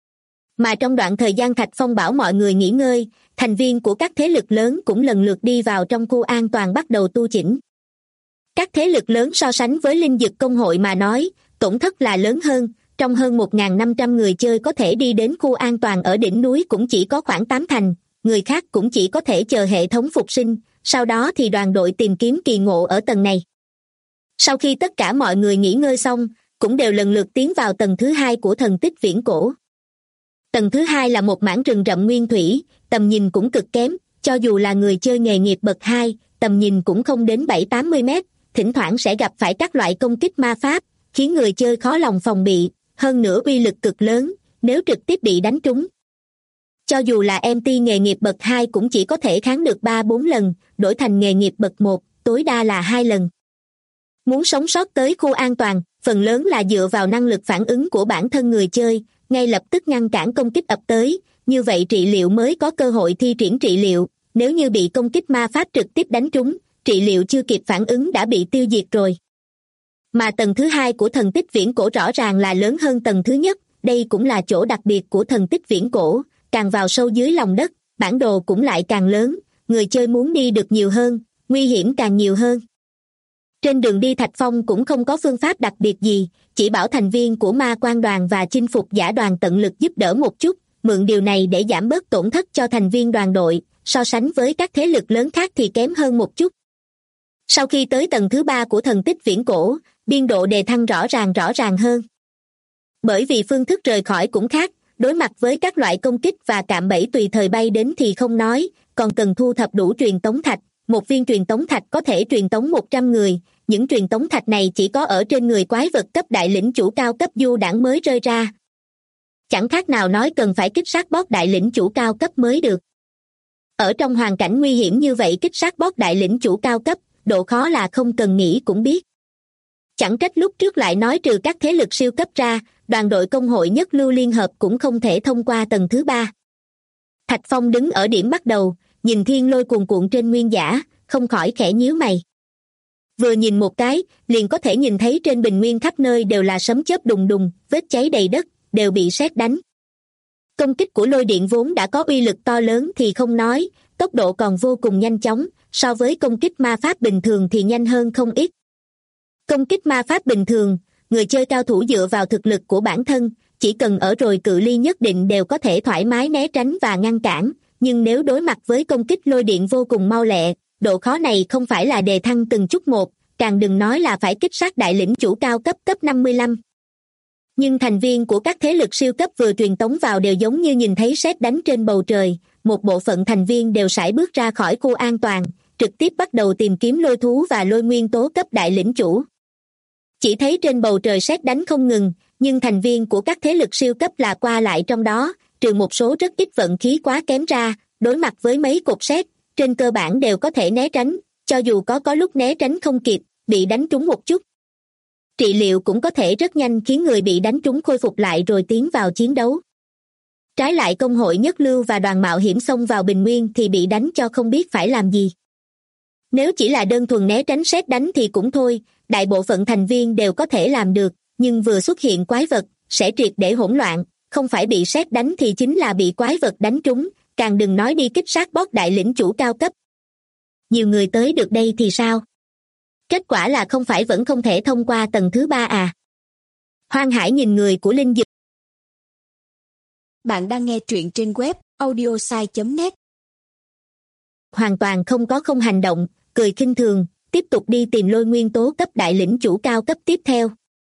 Mà trong đoạn thời gian Thạch Phong bảo mọi người nghỉ ngơi, thành viên của các thế lực lớn cũng lần lượt đi vào trong khu an toàn bắt đầu tu chỉnh. Các thế lực lớn so sánh với linh dực công hội mà nói, tổn thất là lớn hơn, trong hơn 1.500 người chơi có thể đi đến khu an toàn ở đỉnh núi cũng chỉ có khoảng 8 thành, người khác cũng chỉ có thể chờ hệ thống phục sinh, sau đó thì đoàn đội tìm kiếm kỳ ngộ ở tầng này. Sau khi tất cả mọi người nghỉ ngơi xong, cũng đều lần lượt tiến vào tầng thứ 2 của thần tích viễn cổ. Tầng thứ 2 là một mảng rừng rậm nguyên thủy, tầm nhìn cũng cực kém, cho dù là người chơi nghề nghiệp bậc 2, tầm nhìn cũng không đến 7-80 mét, thỉnh thoảng sẽ gặp phải các loại công kích ma pháp, khiến người chơi khó lòng phòng bị, hơn nữa uy lực cực lớn, nếu trực tiếp bị đánh trúng. Cho dù là MT nghề nghiệp bậc 2 cũng chỉ có thể kháng được 3-4 lần, đổi thành nghề nghiệp bậc 1, tối đa là 2 lần. Muốn sống sót tới khu an toàn, phần lớn là dựa vào năng lực phản ứng của bản thân người chơi, ngay lập tức ngăn cản công kích ập tới, như vậy trị liệu mới có cơ hội thi triển trị liệu, nếu như bị công kích ma pháp trực tiếp đánh trúng, trị liệu chưa kịp phản ứng đã bị tiêu diệt rồi. Mà tầng thứ 2 của thần tích viễn cổ rõ ràng là lớn hơn tầng thứ nhất, đây cũng là chỗ đặc biệt của thần tích viễn cổ, càng vào sâu dưới lòng đất, bản đồ cũng lại càng lớn, người chơi muốn đi được nhiều hơn, nguy hiểm càng nhiều hơn. Trên đường đi Thạch Phong cũng không có phương pháp đặc biệt gì, chỉ bảo thành viên của ma quan đoàn và chinh phục giả đoàn tận lực giúp đỡ một chút, mượn điều này để giảm bớt tổn thất cho thành viên đoàn đội, so sánh với các thế lực lớn khác thì kém hơn một chút. Sau khi tới tầng thứ 3 của thần tích viễn cổ, biên độ đề thăng rõ ràng hơn. Bởi vì phương thức rời khỏi cũng khác, đối mặt với các loại công kích và cạm bẫy tùy thời bay đến thì không nói, còn cần thu thập đủ truyền tống thạch, một viên truyền tống thạch có thể truyền tống 100 người, những truyền tống thạch này chỉ có ở trên người quái vật cấp đại lĩnh chủ cao cấp du đãng mới rơi ra. Chẳng khác nào nói cần phải kích sát boss đại lĩnh chủ cao cấp mới được. Ở trong hoàn cảnh nguy hiểm như vậy kích sát boss đại lĩnh chủ cao cấp, độ khó là không cần nghĩ cũng biết. Chẳng trách lúc trước lại nói trừ các thế lực siêu cấp ra, đoàn đội công hội nhất lưu liên hợp cũng không thể thông qua tầng thứ 3. Thạch Phong đứng ở điểm bắt đầu, nhìn thiên lôi cuồn cuộn trên nguyên giả, không khỏi khẽ nhíu mày. Vừa nhìn một cái, liền có thể nhìn thấy trên bình nguyên khắp nơi đều là sấm chớp đùng đùng, vết cháy đầy đất, đều bị sét đánh. Công kích của lôi điện vốn đã có uy lực to lớn thì không nói, tốc độ còn vô cùng nhanh chóng, so với công kích ma pháp bình thường thì nhanh hơn không ít. Công kích ma pháp bình thường, người chơi cao thủ dựa vào thực lực của bản thân, chỉ cần ở rồi cự ly nhất định đều có thể thoải mái né tránh và ngăn cản, nhưng nếu đối mặt với công kích lôi điện vô cùng mau lẹ, độ khó này không phải là đề thăng từng chút một, càng đừng nói là phải kích sát đại lĩnh chủ cao cấp cấp 55. Nhưng thành viên của các thế lực siêu cấp vừa truyền tống vào đều giống như nhìn thấy sét đánh trên bầu trời, một bộ phận thành viên đều sải bước ra khỏi khu an toàn, trực tiếp bắt đầu tìm kiếm lôi thú và lôi nguyên tố cấp đại lĩnh chủ. Chỉ thấy trên bầu trời sét đánh không ngừng, nhưng thành viên của các thế lực siêu cấp là qua lại trong đó, trừ một số rất ít vận khí quá kém ra, đối mặt với mấy cột sét, trên cơ bản đều có thể né tránh, cho dù có lúc né tránh không kịp, bị đánh trúng một chút. Trị liệu cũng có thể rất nhanh khiến người bị đánh trúng khôi phục lại rồi tiến vào chiến đấu. Trái lại công hội nhất lưu và đoàn mạo hiểm xông vào bình nguyên thì bị đánh cho không biết phải làm gì. Nếu chỉ là đơn thuần né tránh sét đánh thì cũng thôi, đại bộ phận thành viên đều có thể làm được, nhưng vừa xuất hiện quái vật, sẽ triệt để hỗn loạn, không phải bị sét đánh thì chính là bị quái vật đánh trúng, càng đừng nói đi kích sát boss đại lĩnh chủ cao cấp. Nhiều người tới được đây thì sao? Kết quả là không phải vẫn không thể thông qua tầng thứ 3 à? Hoang Hải nhìn người của Linh Dược. Bạn đang nghe truyện trên web audiosai.net. Hoàn toàn không hành động, cười khinh thường, tiếp tục đi tìm lôi nguyên tố cấp đại lĩnh chủ cao cấp tiếp theo.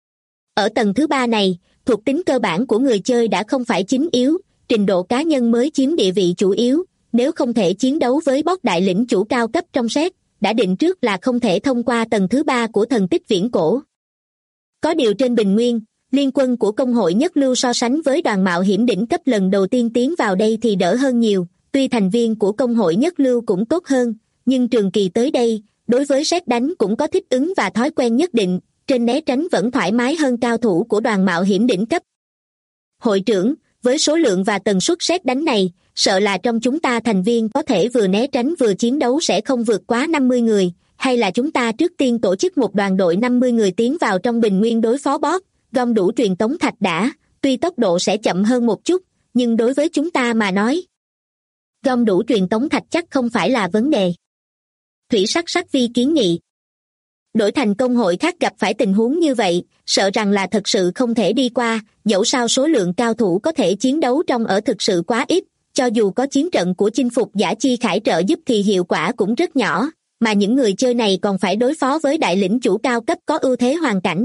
Ở tầng thứ 3 này, thuộc tính cơ bản của người chơi đã không phải chính yếu, trình độ cá nhân mới chiếm địa vị chủ yếu, nếu không thể chiến đấu với boss đại lĩnh chủ cao cấp trong set, đã định trước là không thể thông qua tầng thứ 3 của thần tích viễn cổ. Có điều trên bình nguyên, liên quân của công hội nhất lưu so sánh với đoàn mạo hiểm đỉnh cấp lần đầu tiên tiến vào đây thì đỡ hơn nhiều, tuy thành viên của công hội nhất lưu cũng tốt hơn, nhưng trường kỳ tới đây, đối với sét đánh cũng có thích ứng và thói quen nhất định, trên né tránh vẫn thoải mái hơn cao thủ của đoàn mạo hiểm đỉnh cấp. Hội trưởng, với số lượng và tần suất sét đánh này, sợ là trong chúng ta thành viên có thể vừa né tránh vừa chiến đấu sẽ không vượt quá 50 người, hay là chúng ta trước tiên tổ chức một đoàn đội 50 người tiến vào trong bình nguyên đối phó boss, gom đủ truyền tống thạch đã, tuy tốc độ sẽ chậm hơn một chút, nhưng đối với chúng ta mà nói, gom đủ truyền tống thạch chắc không phải là vấn đề. Thủy Sắc Vi kiến nghị. Đổi thành công hội khác gặp phải tình huống như vậy, sợ rằng là thật sự không thể đi qua, dẫu sao số lượng cao thủ có thể chiến đấu trong ở thực sự quá ít, cho dù có chiến trận của chinh phục giả chi khải trợ giúp thì hiệu quả cũng rất nhỏ, mà những người chơi này còn phải đối phó với đại lĩnh chủ cao cấp có ưu thế hoàn cảnh.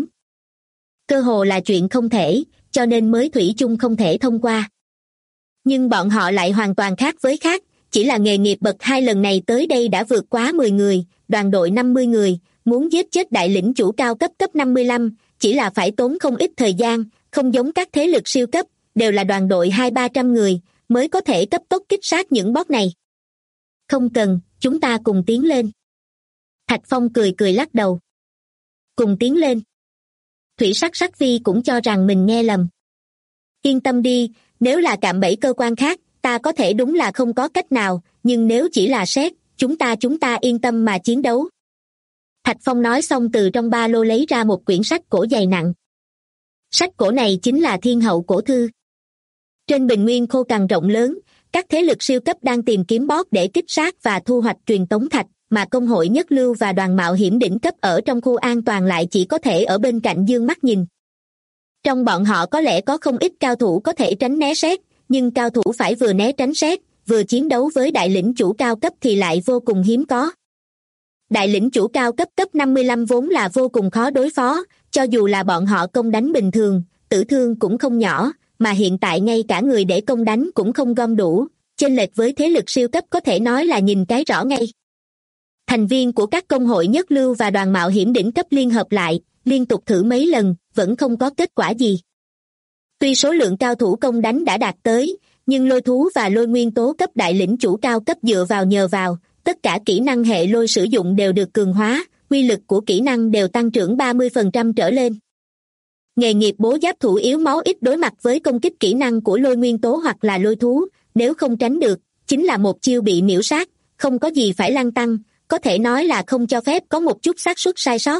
Cơ hồ là chuyện không thể, cho nên mới thủy chung không thể thông qua. Nhưng bọn họ lại hoàn toàn khác với khác, chỉ là nghề nghiệp bậc 2 lần này tới đây đã vượt quá 10 người, đoàn đội 50 người, muốn giết chết đại lĩnh chủ cao cấp cấp 55, chỉ là phải tốn không ít thời gian, không giống các thế lực siêu cấp, đều là đoàn đội 200-300 người, mới có thể cấp tốc kích sát những boss này. Không cần, chúng ta cùng tiến lên. Thạch Phong cười lắc đầu. Cùng tiến lên. Thủy Sắc Vi cũng cho rằng mình nghe lầm. Yên tâm đi, nếu là cạm bẫy cơ quan khác, ta có thể đúng là không có cách nào, nhưng nếu chỉ là sét, chúng ta yên tâm mà chiến đấu. Thạch Phong nói xong từ trong ba lô lấy ra một quyển sách cổ dày nặng. Sách cổ này chính là Thiên Hậu Cổ Thư. Trên bình nguyên khô cằn rộng lớn, các thế lực siêu cấp đang tìm kiếm boss để kích sát và thu hoạch truyền tống thạch, mà công hội nhất lưu và đoàn mạo hiểm đỉnh cấp ở trong khu an toàn lại chỉ có thể ở bên cạnh dương mắt nhìn. Trong bọn họ có lẽ có không ít cao thủ có thể tránh né sét, nhưng cao thủ phải vừa né tránh sét, vừa chiến đấu với đại lĩnh chủ cao cấp thì lại vô cùng hiếm có. Đại lĩnh chủ cao cấp cấp 55 vốn là vô cùng khó đối phó, cho dù là bọn họ công đánh bình thường, tử thương cũng không nhỏ, mà hiện tại ngay cả người để công đánh cũng không gom đủ, chênh lệch với thế lực siêu cấp có thể nói là nhìn cái rõ ngay. Thành viên của các công hội nhất lưu và đoàn mạo hiểm đỉnh cấp liên hợp lại, liên tục thử mấy lần, vẫn không có kết quả gì. Tuy số lượng cao thủ công đánh đã đạt tới, nhưng lôi thú và lôi nguyên tố cấp đại lĩnh chủ cao cấp nhờ vào, tất cả kỹ năng hệ lôi sử dụng đều được cường hóa, uy lực của kỹ năng đều tăng trưởng 30% trở lên. Nghề nghiệp bố giáp thủ yếu máu ít đối mặt với công kích kỹ năng của lôi nguyên tố hoặc là lôi thú, nếu không tránh được, chính là một chiêu bị miễu sát, không có gì phải lăn tăng, có thể nói là không cho phép có một chút xác suất sai sót.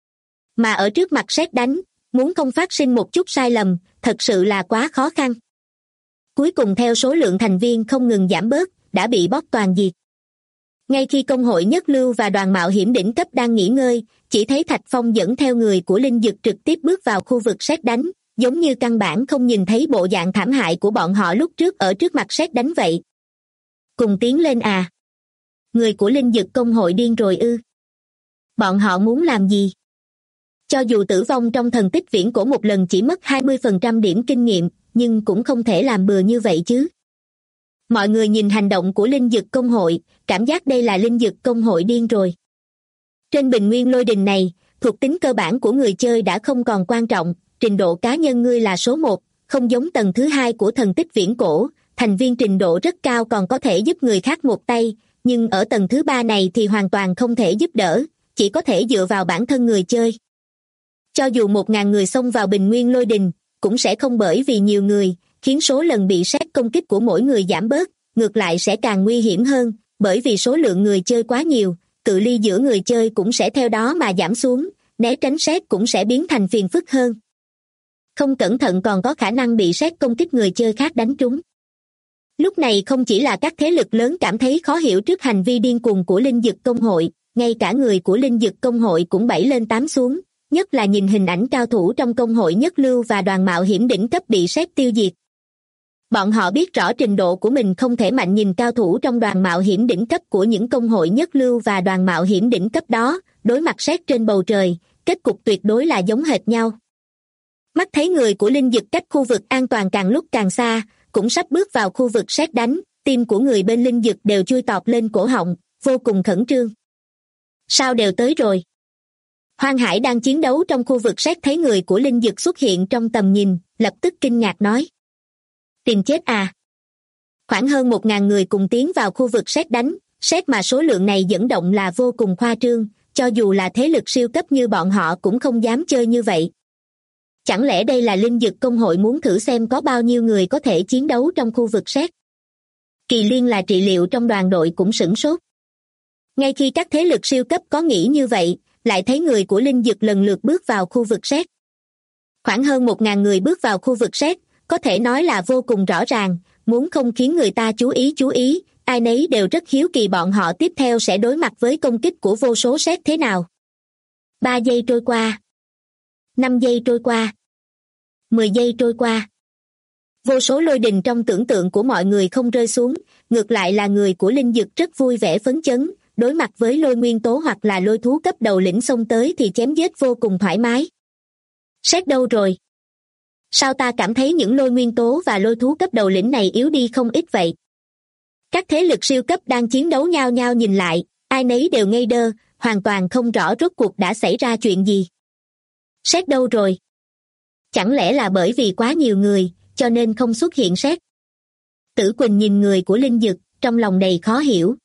Mà ở trước mặt sét đánh, muốn không phát sinh một chút sai lầm, thật sự là quá khó khăn. Cuối cùng theo số lượng thành viên không ngừng giảm bớt, đã bị bóp toàn diệt. Ngay khi công hội nhất lưu và đoàn mạo hiểm đỉnh cấp đang nghỉ ngơi, chỉ thấy Thạch Phong dẫn theo người của Linh Dực trực tiếp bước vào khu vực sét đánh, giống như căn bản không nhìn thấy bộ dạng thảm hại của bọn họ lúc trước ở trước mặt sét đánh vậy. Cùng tiến lên à? Người của Linh Dực công hội điên rồi ư? Bọn họ muốn làm gì? Cho dù tử vong trong thần tích viễn cổ một lần chỉ mất 20% điểm kinh nghiệm, nhưng cũng không thể làm bừa như vậy chứ. Mọi người nhìn hành động của Linh Dực công hội, cảm giác đây là Linh Dực công hội điên rồi. Trên bình nguyên lôi đình này, thuộc tính cơ bản của người chơi đã không còn quan trọng, trình độ cá nhân ngươi là số 1, không giống tầng thứ 2 của thần tích viễn cổ, thành viên trình độ rất cao còn có thể giúp người khác một tay, nhưng ở tầng thứ 3 này thì hoàn toàn không thể giúp đỡ, chỉ có thể dựa vào bản thân người chơi. Cho dù 1.000 người xông vào bình nguyên lôi đình, cũng sẽ không bởi vì nhiều người, khiến số lần bị sét công kích của mỗi người giảm bớt, ngược lại sẽ càng nguy hiểm hơn, bởi vì số lượng người chơi quá nhiều, cự ly giữa người chơi cũng sẽ theo đó mà giảm xuống, né tránh sét cũng sẽ biến thành phiền phức hơn. Không cẩn thận còn có khả năng bị sét công kích người chơi khác đánh trúng. Lúc này không chỉ là các thế lực lớn cảm thấy khó hiểu trước hành vi điên cuồng của Linh Dực công hội, ngay cả người của Linh Dực công hội cũng 7 lên 8 xuống, nhất là nhìn hình ảnh cao thủ trong công hội nhất lưu và đoàn mạo hiểm đỉnh cấp bị sét tiêu diệt. Bọn họ biết rõ trình độ của mình không thể mạnh nhìn cao thủ trong đoàn mạo hiểm đỉnh cấp của những công hội nhất lưu và đoàn mạo hiểm đỉnh cấp đó, đối mặt sét trên bầu trời, kết cục tuyệt đối là giống hệt nhau. Mắt thấy người của Linh Dực cách khu vực an toàn càng lúc càng xa, cũng sắp bước vào khu vực sét đánh, tim của người bên Linh Dực đều chui tọt lên cổ họng, vô cùng khẩn trương. Sao đều tới rồi? Hoang Hải đang chiến đấu trong khu vực sét thấy người của Linh Dực xuất hiện trong tầm nhìn, lập tức kinh ngạc nói. Tìm chết à? Khoảng hơn 1.000 người cùng tiến vào khu vực sét đánh, sét mà số lượng này dẫn động là vô cùng khoa trương, cho dù là thế lực siêu cấp như bọn họ cũng không dám chơi như vậy. Chẳng lẽ đây là Linh Dực công hội muốn thử xem có bao nhiêu người có thể chiến đấu trong khu vực sét? Kỳ Liên là trị liệu trong đoàn đội cũng sửng sốt. Ngay khi các thế lực siêu cấp có nghĩ như vậy, lại thấy người của Linh Dực lần lượt bước vào khu vực sét. Khoảng hơn 1.000 người bước vào khu vực sét, có thể nói là vô cùng rõ ràng, muốn không khiến người ta chú ý, ai nấy đều rất hiếu kỳ bọn họ tiếp theo sẽ đối mặt với công kích của vô số sét thế nào. 3 giây trôi qua. 5 giây trôi qua. 10 giây trôi qua. Vô số lôi đình trong tưởng tượng của mọi người không rơi xuống, ngược lại là người của Linh Dực rất vui vẻ phấn chấn, đối mặt với lôi nguyên tố hoặc là lôi thú cấp đầu lĩnh xông tới thì chém giết vô cùng thoải mái. Sét đâu rồi? Sao ta cảm thấy những lôi nguyên tố và lôi thú cấp đầu lĩnh này yếu đi không ít vậy? Các thế lực siêu cấp đang chiến đấu nhao nhao nhìn lại, ai nấy đều ngây đơ, hoàn toàn không rõ rốt cuộc đã xảy ra chuyện gì. Sét đâu rồi? Chẳng lẽ là bởi vì quá nhiều người, cho nên không xuất hiện sét? Tử Quỳnh nhìn người của Linh Dực, trong lòng đầy khó hiểu.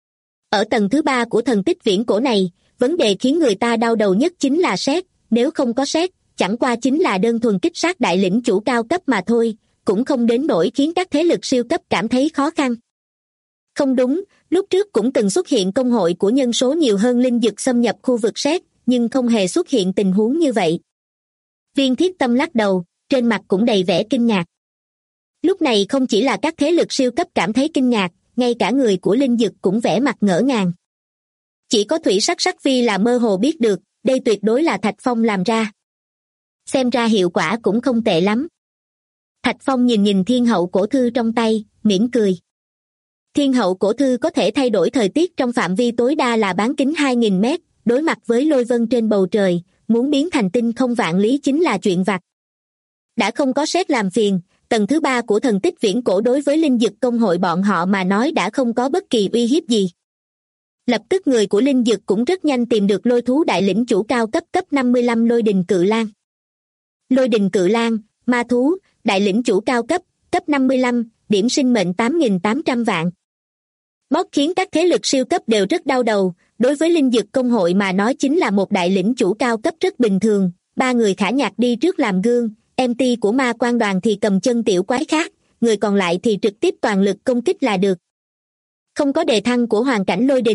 Ở tầng thứ 3 của thần tích viễn cổ này, vấn đề khiến người ta đau đầu nhất chính là sét, nếu không có sét, chẳng qua chính là đơn thuần kích sát đại lĩnh chủ cao cấp mà thôi, cũng không đến nỗi khiến các thế lực siêu cấp cảm thấy khó khăn. Không đúng, lúc trước cũng từng xuất hiện công hội của nhân số nhiều hơn Linh Dực xâm nhập khu vực sét, nhưng không hề xuất hiện tình huống như vậy. Viên Thiết Tâm lắc đầu, trên mặt cũng đầy vẻ kinh ngạc. Lúc này không chỉ là các thế lực siêu cấp cảm thấy kinh ngạc, ngay cả người của Linh Dực cũng vẻ mặt ngỡ ngàng. Chỉ có Thủy Sắc Sắc Phi là mơ hồ biết được, đây tuyệt đối là Thạch Phong làm ra. Xem ra hiệu quả cũng không tệ lắm. Thạch Phong nhìn thiên hậu cổ thư trong tay, mỉm cười. Thiên hậu cổ thư có thể thay đổi thời tiết trong phạm vi tối đa là bán kính 2.000 mét, đối mặt với lôi vân trên bầu trời, muốn biến thành tinh không vạn lý chính là chuyện vặt. Đã không có sét làm phiền, tầng thứ 3 của thần tích viễn cổ đối với Linh Dực công hội bọn họ mà nói đã không có bất kỳ uy hiếp gì. Lập tức người của Linh Dực cũng rất nhanh tìm được lôi thú đại lĩnh chủ cao cấp 55 lôi đình cự lang. Lôi đình cự lang, ma thú, đại lĩnh chủ cao cấp 55, điểm sinh mệnh 8.800 vạn. Bót khiến các thế lực siêu cấp đều rất đau đầu, đối với Linh Dực công hội mà nói chính là một đại lĩnh chủ cao cấp rất bình thường, 3 người Khả Nhạc đi trước làm gương, MT của ma quan đoàn thì cầm chân tiểu quái khác, người còn lại thì trực tiếp toàn lực công kích là được. Không có đề thăng của hoàn cảnh lôi đình,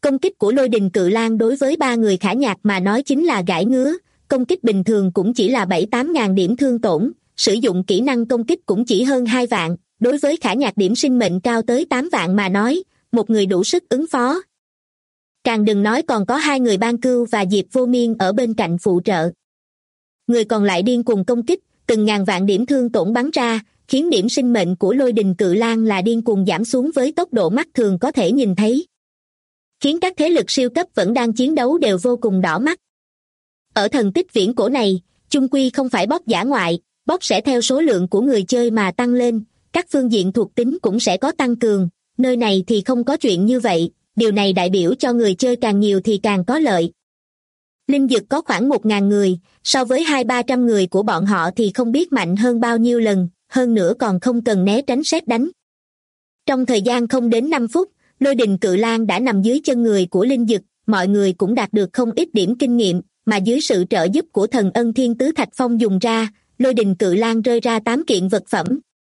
Công kích của lôi đình cự lang đối với ba người Khả Nhạc mà nói chính là gãi ngứa, công kích bình thường cũng chỉ là 7-8 ngàn điểm thương tổn, sử dụng kỹ năng công kích cũng chỉ hơn 2 vạn, đối với Khả Nhạc điểm sinh mệnh cao tới 8 vạn mà nói, một người đủ sức ứng phó. Càng đừng nói còn có 2 người Ban Cưu và Diệp Vô Miên ở bên cạnh phụ trợ. Người còn lại điên cuồng công kích, từng ngàn vạn điểm thương tổn bắn ra, khiến điểm sinh mệnh của lôi đình cự lang là điên cuồng giảm xuống với tốc độ mắt thường có thể nhìn thấy, khiến các thế lực siêu cấp vẫn đang chiến đấu đều vô cùng đỏ mắt. Ở thần tích viễn cổ này, chung quy không phải boss dã ngoại, boss sẽ theo số lượng của người chơi mà tăng lên, các phương diện thuộc tính cũng sẽ có tăng cường, nơi này thì không có chuyện như vậy, điều này đại biểu cho người chơi càng nhiều thì càng có lợi. Linh Dực có khoảng 1.000 người, so với 200-300 người của bọn họ thì không biết mạnh hơn bao nhiêu lần, hơn nữa còn không cần né tránh sét đánh. Trong thời gian không đến 5 phút, lôi đình cự lang đã nằm dưới chân người của Linh Dực, mọi người cũng đạt được không ít điểm kinh nghiệm, mà dưới sự trợ giúp của thần ân thiên tứ thạch phong dùng ra, lôi đình cự lang rơi ra 8 kiện vật phẩm.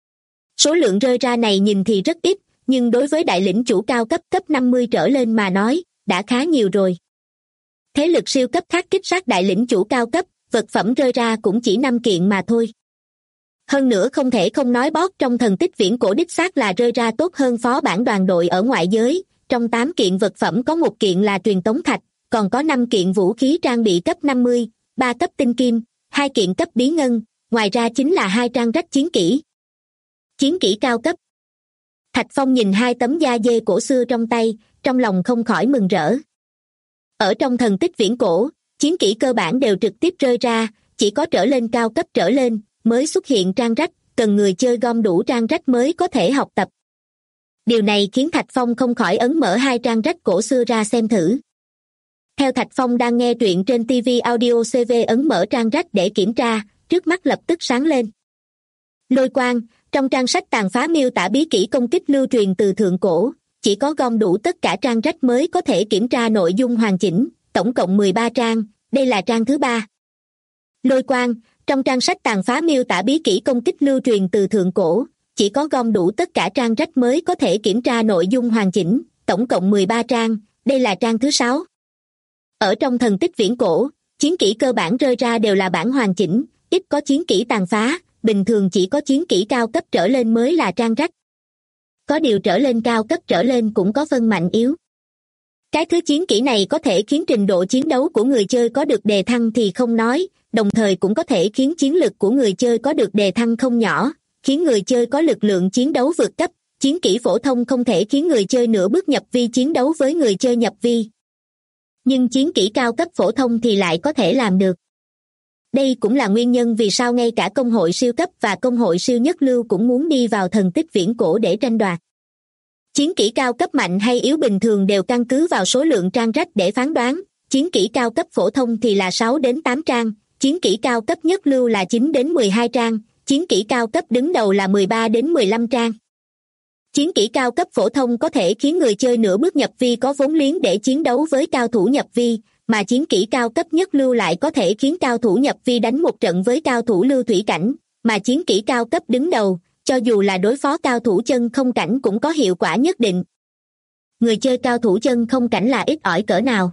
Số lượng rơi ra này nhìn thì rất ít, nhưng đối với đại lĩnh chủ cao cấp cấp 50 trở lên mà nói, đã khá nhiều rồi. Thế lực siêu cấp khác kích sát đại lĩnh chủ cao cấp, vật phẩm rơi ra cũng chỉ 5 kiện mà thôi. Hơn nữa không thể không nói boss trong thần tích viễn cổ đích xác là rơi ra tốt hơn phó bản đoàn đội ở ngoại giới, trong 8 kiện vật phẩm có 1 kiện là truyền tống thạch, còn có 5 kiện vũ khí trang bị cấp 50, 3 cấp tinh kim, 2 kiện cấp bí ngân, ngoài ra chính là 2 trang rách chiến kỹ. Chiến kỹ cao cấp. Thạch Phong nhìn 2 tấm da dê cổ xưa trong tay, trong lòng không khỏi mừng rỡ. Ở trong thần tích viễn cổ, chiến kỹ cơ bản đều trực tiếp rơi ra, chỉ có trở lên cao cấp trở lên, mới xuất hiện trang rách, cần người chơi gom đủ trang rách mới có thể học tập. Điều này khiến Thạch Phong không khỏi ấn mở 2 trang rách cổ xưa ra xem thử. Theo Thạch Phong đang nghe truyện trên TV Audio CV ấn mở trang rách để kiểm tra, trước mắt lập tức sáng lên. Lôi quang, trong trang sách tàn phá miêu tả bí kỹ công kích lưu truyền từ thượng cổ, chỉ có gom đủ tất cả trang rách mới có thể kiểm tra nội dung hoàn chỉnh, tổng cộng 13 trang, đây là trang thứ 3. Lôi quang, trong trang sách tàn phá miêu tả bí kỹ công kích lưu truyền từ thượng cổ, chỉ có gom đủ tất cả trang rách mới có thể kiểm tra nội dung hoàn chỉnh, tổng cộng 13 trang, đây là trang thứ 6. Ở trong thần tích viễn cổ, chiến kỹ cơ bản rơi ra đều là bản hoàn chỉnh, ít có chiến kỹ tàn phá, bình thường chỉ có chiến kỹ cao cấp trở lên mới là trang rách. Có điều trở lên cao cấp trở lên cũng có phân mạnh yếu. Cái thứ chiến kỹ này có thể khiến trình độ chiến đấu của người chơi có được đề thăng thì không nói, đồng thời cũng có thể khiến chiến lực của người chơi có được đề thăng không nhỏ, khiến người chơi có lực lượng chiến đấu vượt cấp. Chiến kỹ phổ thông không thể khiến người chơi nửa bước nhập vi chiến đấu với người chơi nhập vi. Nhưng chiến kỹ cao cấp phổ thông thì lại có thể làm được. Đây cũng là nguyên nhân vì sao ngay cả công hội siêu cấp và công hội siêu nhất lưu cũng muốn đi vào thần tích viễn cổ để tranh đoạt. Chiến kỹ cao cấp mạnh hay yếu bình thường đều căn cứ vào số lượng trang rách để phán đoán, chiến kỹ cao cấp phổ thông thì là 6 đến 8 trang, chiến kỹ cao cấp nhất lưu là 9 đến 12 trang, chiến kỹ cao cấp đứng đầu là 13 đến 15 trang. Chiến kỹ cao cấp phổ thông có thể khiến người chơi nửa bước nhập vi có vốn liếng để chiến đấu với cao thủ nhập vi, mà chiến kỹ cao cấp nhất lưu lại có thể khiến cao thủ nhập vi đánh một trận với cao thủ lưu thủy cảnh, mà chiến kỹ cao cấp đứng đầu, cho dù là đối phó cao thủ chân không cảnh cũng có hiệu quả nhất định. Người chơi cao thủ chân không cảnh là ít ỏi cỡ nào.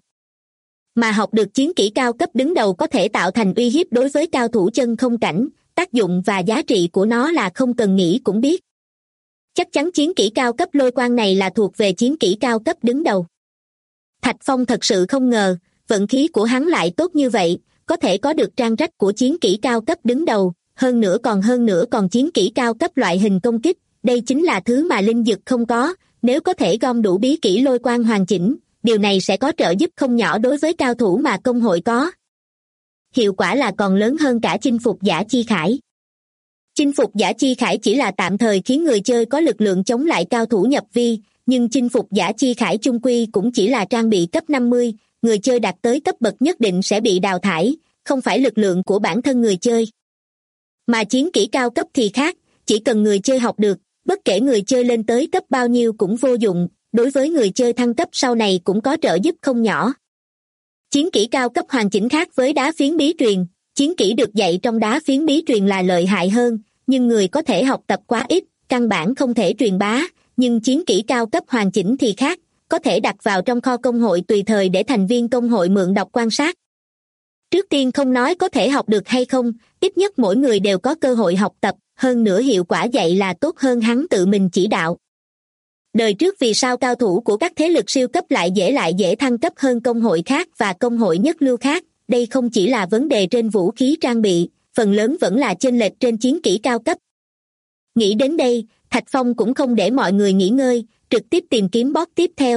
Mà học được chiến kỹ cao cấp đứng đầu có thể tạo thành uy hiếp đối với cao thủ chân không cảnh, tác dụng và giá trị của nó là không cần nghĩ cũng biết. Chắc chắn chiến kỹ cao cấp lôi quang này là thuộc về chiến kỹ cao cấp đứng đầu. Thạch Phong thật sự không ngờ, vận khí của hắn lại tốt như vậy, có thể có được trang rách của chiến kỹ cao cấp đứng đầu, hơn nữa còn chiến kỹ cao cấp loại hình công kích, đây chính là thứ mà linh dực không có, nếu có thể gom đủ bí kỹ lôi quang hoàn chỉnh, điều này sẽ có trợ giúp không nhỏ đối với cao thủ mà công hội có. Hiệu quả là còn lớn hơn cả chinh phục giả chi khải. Chinh phục giả chi khải chỉ là tạm thời khiến người chơi có lực lượng chống lại cao thủ nhập vi, nhưng chinh phục giả chi khải chung quy cũng chỉ là trang bị cấp 50, người chơi đạt tới cấp bậc nhất định sẽ bị đào thải, không phải lực lượng của bản thân người chơi. Mà chiến kỹ cao cấp thì khác, chỉ cần người chơi học được, bất kể người chơi lên tới cấp bao nhiêu cũng vô dụng, đối với người chơi thăng cấp sau này cũng có trợ giúp không nhỏ. Chiến kỹ cao cấp hoàn chỉnh khác với đá phiến bí truyền, chiến kỹ được dạy trong đá phiến bí truyền là lợi hại hơn, nhưng người có thể học tập quá ít, căn bản không thể truyền bá, nhưng chiến kỹ cao cấp hoàn chỉnh thì khác, có thể đặt vào trong kho công hội tùy thời để thành viên công hội mượn đọc quan sát. Trước tiên không nói có thể học được hay không, ít nhất mỗi người đều có cơ hội học tập, hơn nữa hiệu quả dạy là tốt hơn hắn tự mình chỉ đạo. Đời trước vì sao cao thủ của các thế lực siêu cấp lại dễ thăng cấp hơn công hội khác và công hội nhất lưu khác, đây không chỉ là vấn đề trên vũ khí trang bị, phần lớn vẫn là chênh lệch trên chiến kỹ cao cấp. Nghĩ đến đây, Thạch Phong cũng không để mọi người nghỉ ngơi, trực tiếp tìm kiếm boss tiếp theo.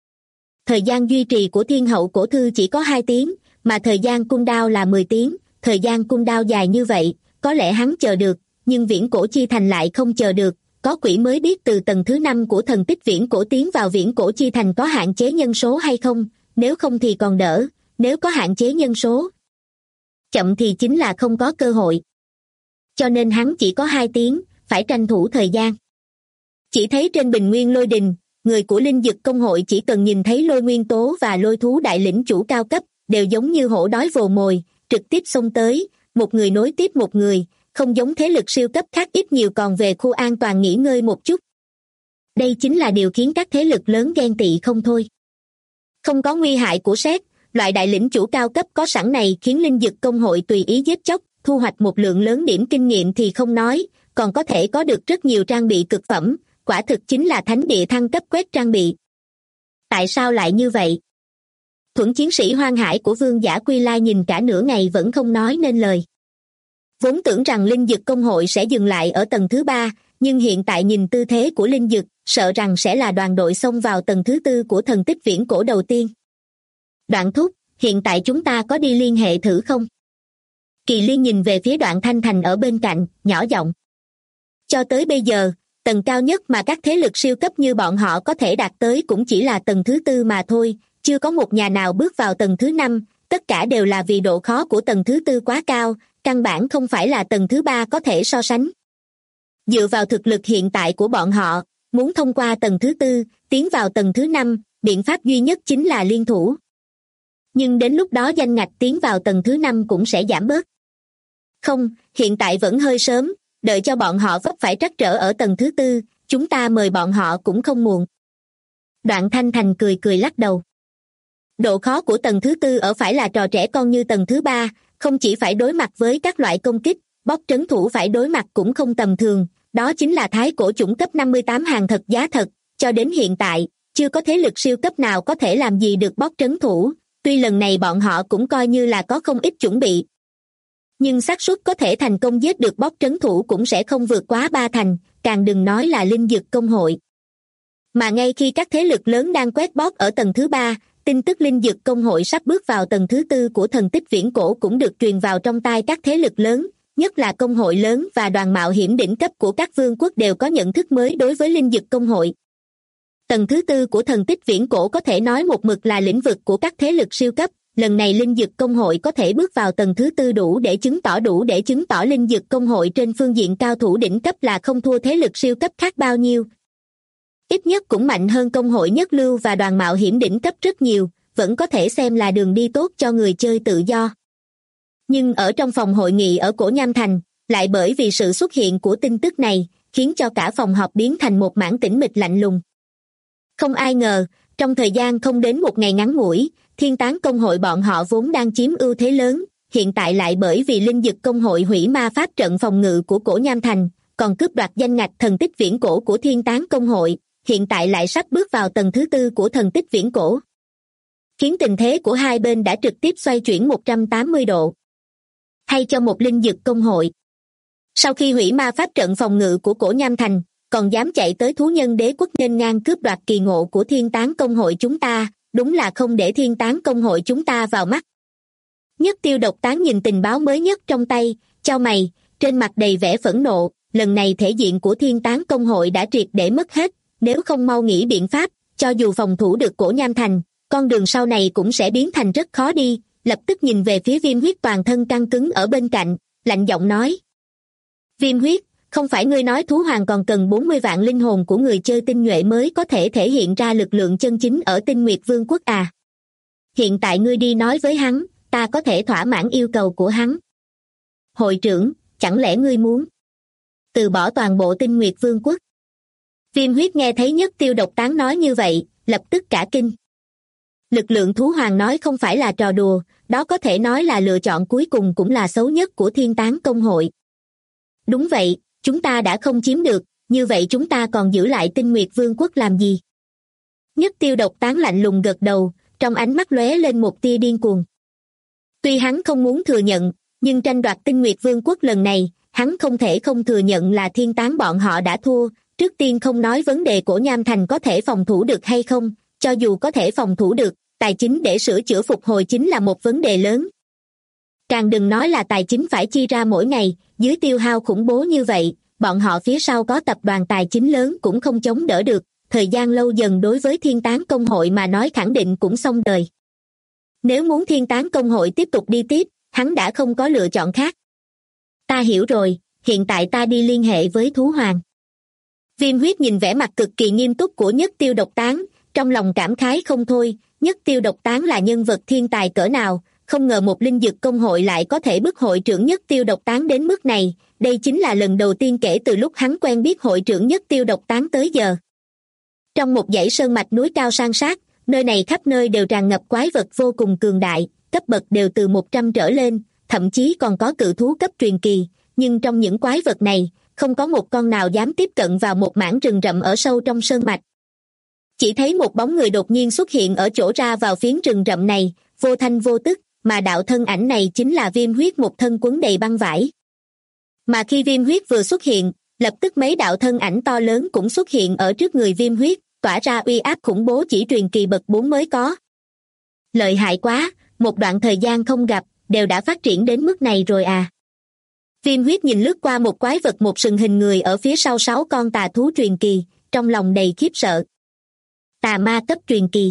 Thời gian duy trì của Thiên Hậu Cổ Thư chỉ có 2 tiếng, mà thời gian cooldown là 10 tiếng, thời gian cooldown dài như vậy, có lẽ hắn chờ được, nhưng Viễn Cổ Chi Thành lại không chờ được, có quỷ mới biết từ tầng thứ 5 của thần tích Viễn Cổ tiến vào Viễn Cổ Chi Thành có hạn chế nhân số hay không, nếu không thì còn đỡ, nếu có hạn chế nhân số chậm thì chính là không có cơ hội. Cho nên hắn chỉ có 2 tiếng, phải tranh thủ thời gian. Chỉ thấy trên bình nguyên lôi đình, người của linh dực công hội chỉ cần nhìn thấy lôi nguyên tố và lôi thú đại lĩnh chủ cao cấp, đều giống như hổ đói vồ mồi, trực tiếp xông tới, một người nối tiếp một người, không giống thế lực siêu cấp khác ít nhiều còn về khu an toàn nghỉ ngơi một chút. Đây chính là điều khiến các thế lực lớn ghen tị không thôi. Không có nguy hại của sét, loại đại lĩnh chủ cao cấp có sẵn này khiến linh dực công hội tùy ý giết chóc, thu hoạch một lượng lớn điểm kinh nghiệm thì không nói, còn có thể có được rất nhiều trang bị cực phẩm, quả thực chính là thánh địa thăng cấp quét trang bị. Tại sao lại như vậy? Thuẫn chiến sĩ hoang hải của Vương Giả Quy Lai nhìn cả nửa ngày vẫn không nói nên lời. Vốn tưởng rằng linh dực công hội sẽ dừng lại ở tầng thứ 3, nhưng hiện tại nhìn tư thế của linh dực, sợ rằng sẽ là đoàn đội xông vào tầng thứ 4 của thần tích Viễn Cổ đầu tiên. Đoạn thúc, hiện tại chúng ta có đi liên hệ thử không? Kỳ Liên nhìn về phía Đoạn Thanh Thành ở bên cạnh, nhỏ giọng. Cho tới bây giờ, tầng cao nhất mà các thế lực siêu cấp như bọn họ có thể đạt tới cũng chỉ là tầng thứ 4 mà thôi, chưa có một nhà nào bước vào tầng thứ 5, tất cả đều là vì độ khó của tầng thứ 4 quá cao, căn bản không phải là tầng thứ 3 có thể so sánh. Dựa vào thực lực hiện tại của bọn họ, muốn thông qua tầng thứ 4, tiến vào tầng thứ 5, biện pháp duy nhất chính là liên thủ. Nhưng đến lúc đó danh ngạch tiến vào tầng thứ 5 cũng sẽ giảm bớt. Không, hiện tại vẫn hơi sớm, đợi cho bọn họ vấp phải trắc trở ở tầng thứ 4, chúng ta mời bọn họ cũng không muộn. Đoạn Thanh Thành cười lắc đầu. Độ khó của tầng thứ 4 ở phải là trò trẻ con như tầng thứ 3, không chỉ phải đối mặt với các loại công kích, boss trấn thủ phải đối mặt cũng không tầm thường, đó chính là thái cổ chủng cấp 58 hàng thật giá thật, cho đến hiện tại, chưa có thế lực siêu cấp nào có thể làm gì được boss trấn thủ, tuy lần này bọn họ cũng coi như là có không ít chuẩn bị. Nhưng xác suất có thể thành công giết được boss trấn thủ cũng sẽ không vượt quá 3 thành, càng đừng nói là linh dực công hội. Mà ngay khi các thế lực lớn đang quét boss ở tầng thứ 3, tin tức linh dực công hội sắp bước vào tầng thứ 4 của thần tích Viễn Cổ cũng được truyền vào trong tai các thế lực lớn, nhất là công hội lớn và đoàn mạo hiểm đỉnh cấp của các vương quốc đều có nhận thức mới đối với linh dực công hội. Tầng thứ 4 của thần tích Viễn Cổ có thể nói một mực là lĩnh vực của các thế lực siêu cấp, lần này linh dực công hội có thể bước vào tầng thứ 4 đủ để chứng tỏ linh dực công hội trên phương diện cao thủ đỉnh cấp là không thua thế lực siêu cấp khác bao nhiêu. Ít nhất cũng mạnh hơn công hội nhất lưu và đoàn mạo hiểm đỉnh cấp rất nhiều, vẫn có thể xem là đường đi tốt cho người chơi tự do. Nhưng ở trong phòng hội nghị ở Cổ Nham Thành, lại bởi vì sự xuất hiện của tin tức này, khiến cho cả phòng họp biến thành một mảng tĩnh mịch lạnh lùng. Không ai ngờ, trong thời gian không đến một ngày ngắn ngủi, Thiên Tán công hội bọn họ vốn đang chiếm ưu thế lớn, hiện tại lại bởi vì linh dực công hội hủy ma pháp trận phòng ngự của Cổ Nham Thành, còn cướp đoạt danh ngạch thần tích Viễn Cổ của Thiên Tán công hội, hiện tại lại sắp bước vào tầng thứ 4 của thần tích Viễn Cổ. Khiến tình thế của hai bên đã trực tiếp xoay chuyển 180 độ. Hay cho một linh dực công hội. Sau khi hủy ma pháp trận phòng ngự của Cổ Nham Thành, còn dám chạy tới thú nhân đế quốc nên ngang cướp đoạt kỳ ngộ của Thiên Tán công hội chúng ta, đúng là không để Thiên Tán công hội chúng ta vào mắt. Nhất Tiêu Độc Tán nhìn tình báo mới nhất trong tay, chau mày, trên mặt đầy vẻ phẫn nộ, lần này thể diện của Thiên Tán công hội đã triệt để mất hết, nếu không mau nghĩ biện pháp, cho dù phòng thủ được Cổ Nham Thành, con đường sau này cũng sẽ biến thành rất khó đi, lập tức nhìn về phía Viêm Huyết toàn thân căng cứng ở bên cạnh, lạnh giọng nói. Viêm Huyết, không phải ngươi nói thú hoàng còn cần 40 vạn linh hồn của người chơi tinh nhuệ mới có thể thể hiện ra lực lượng chân chính ở Tinh Nguyệt Vương quốc à? Hiện tại ngươi đi nói với hắn, ta có thể thỏa mãn yêu cầu của hắn. Hội trưởng, chẳng lẽ ngươi muốn từ bỏ toàn bộ Tinh Nguyệt Vương quốc? Viêm Huyết nghe thấy Nhất Tiêu Độc Tán nói như vậy, lập tức cả kinh. Lực lượng thú hoàng nói không phải là trò đùa, đó có thể nói là lựa chọn cuối cùng cũng là xấu nhất của Thiên Tán Công hội. Đúng vậy, chúng ta đã không chiếm được, như vậy chúng ta còn giữ lại Tinh Nguyệt Vương quốc làm gì? Nhất Tiêu Độc Tán lạnh lùng gật đầu, trong ánh mắt lóe lên một tia điên cuồng. Tuy hắn không muốn thừa nhận, nhưng tranh đoạt Tinh Nguyệt Vương quốc lần này, hắn không thể không thừa nhận là Thiên Tán bọn họ đã thua. Trước tiên không nói vấn đề Cổ Nham Thành có thể phòng thủ được hay không, cho dù có thể phòng thủ được, tài chính để sửa chữa phục hồi chính là một vấn đề lớn. Càng đừng nói là tài chính phải chi ra mỗi ngày, dưới tiêu hao khủng bố như vậy, bọn họ phía sau có tập đoàn tài chính lớn cũng không chống đỡ được, thời gian lâu dần đối với Thiên Tán Công hội mà nói khẳng định cũng xong đời. Nếu muốn Thiên Tán Công hội tiếp tục đi tiếp, hắn đã không có lựa chọn khác. Ta hiểu rồi, hiện tại ta đi liên hệ với Thú Hoàng. Viêm Huyết nhìn vẻ mặt cực kỳ nghiêm túc của Nhất Tiêu Độc Tán, trong lòng cảm khái không thôi. Nhất Tiêu Độc Tán là nhân vật thiên tài cỡ nào, không ngờ một linh dược công hội lại có thể bức hội trưởng Nhất Tiêu Độc Tán đến mức này, đây chính là lần đầu tiên kể từ lúc hắn quen biết hội trưởng Nhất Tiêu Độc Tán tới giờ. Trong một dãy sơn mạch núi cao san sát, nơi này khắp nơi đều tràn ngập quái vật vô cùng cường đại, cấp bậc đều từ 100 trở lên, thậm chí còn có cự thú cấp truyền kỳ, nhưng trong những quái vật này, không có một con nào dám tiếp cận vào một mảng rừng rậm ở sâu trong sơn mạch. Chỉ thấy một bóng người đột nhiên xuất hiện ở chỗ ra vào phiến rừng rậm này, vô thanh vô tức, mà đạo thân ảnh này chính là Viêm Huyết một thân quấn đầy băng vải. Mà khi Viêm Huyết vừa xuất hiện, lập tức mấy đạo thân ảnh to lớn cũng xuất hiện ở trước người Viêm Huyết, tỏa ra uy áp khủng bố chỉ truyền kỳ bậc 4 mới có. Lợi hại quá, một đoạn thời gian không gặp, đều đã phát triển đến mức này rồi à. Viêm Huyết nhìn lướt qua một quái vật một sừng hình người ở phía sau 6 con tà thú truyền kỳ, trong lòng đầy khiếp sợ. Tà ma cấp truyền kỳ.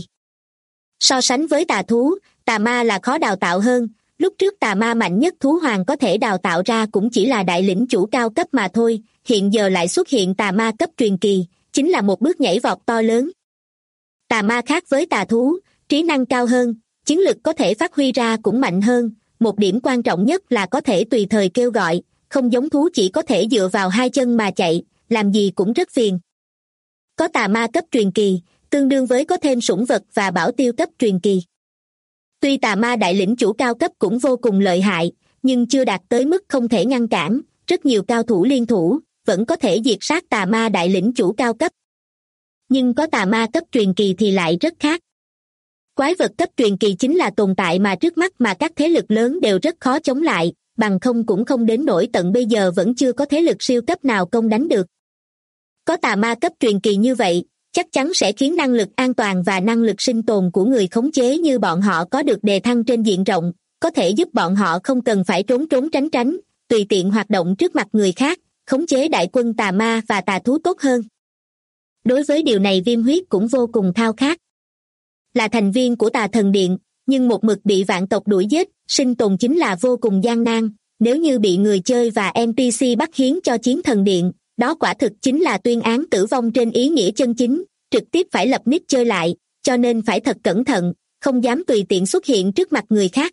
So sánh với tà thú, tà ma là khó đào tạo hơn, lúc trước tà ma mạnh nhất Thú Hoàng có thể đào tạo ra cũng chỉ là đại lĩnh chủ cao cấp mà thôi, hiện giờ lại xuất hiện tà ma cấp truyền kỳ, chính là một bước nhảy vọt to lớn. Tà ma khác với tà thú, trí năng cao hơn, chiến lực có thể phát huy ra cũng mạnh hơn, một điểm quan trọng nhất là có thể tùy thời kêu gọi, không giống thú chỉ có thể dựa vào 2 chân mà chạy, làm gì cũng rất phiền. Có tà ma cấp truyền kỳ, tương đương với có thêm sủng vật và bảo tiêu cấp truyền kỳ. Tuy tà ma đại lĩnh chủ cao cấp cũng vô cùng lợi hại, nhưng chưa đạt tới mức không thể ngăn cản, rất nhiều cao thủ liên thủ, vẫn có thể diệt sát tà ma đại lĩnh chủ cao cấp. Nhưng có tà ma cấp truyền kỳ thì lại rất khác. Quái vật cấp truyền kỳ chính là tồn tại mà trước mắt mà các thế lực lớn đều rất khó chống lại, bằng không cũng không đến nỗi tận bây giờ vẫn chưa có thế lực siêu cấp nào công đánh được. Có tà ma cấp truyền kỳ như vậy, chắc chắn sẽ khiến năng lực an toàn và năng lực sinh tồn của người khống chế như bọn họ có được đề thăng trên diện rộng, có thể giúp bọn họ không cần phải trốn trốn tránh tránh, tùy tiện hoạt động trước mặt người khác, khống chế đại quân tà ma và tà thú tốt hơn. Đối với điều này Viêm Huyết cũng vô cùng khao khát. Là thành viên của Tà Thần Điện, nhưng một mực bị vạn tộc đuổi giết, sinh tồn chính là vô cùng gian nan, nếu như bị người chơi và NPC bắt hiến cho Chiến Thần Điện, đó quả thực chính là tuyên án tử vong trên ý nghĩa chân chính, trực tiếp phải lập nick chơi lại, cho nên phải thật cẩn thận, không dám tùy tiện xuất hiện trước mặt người khác.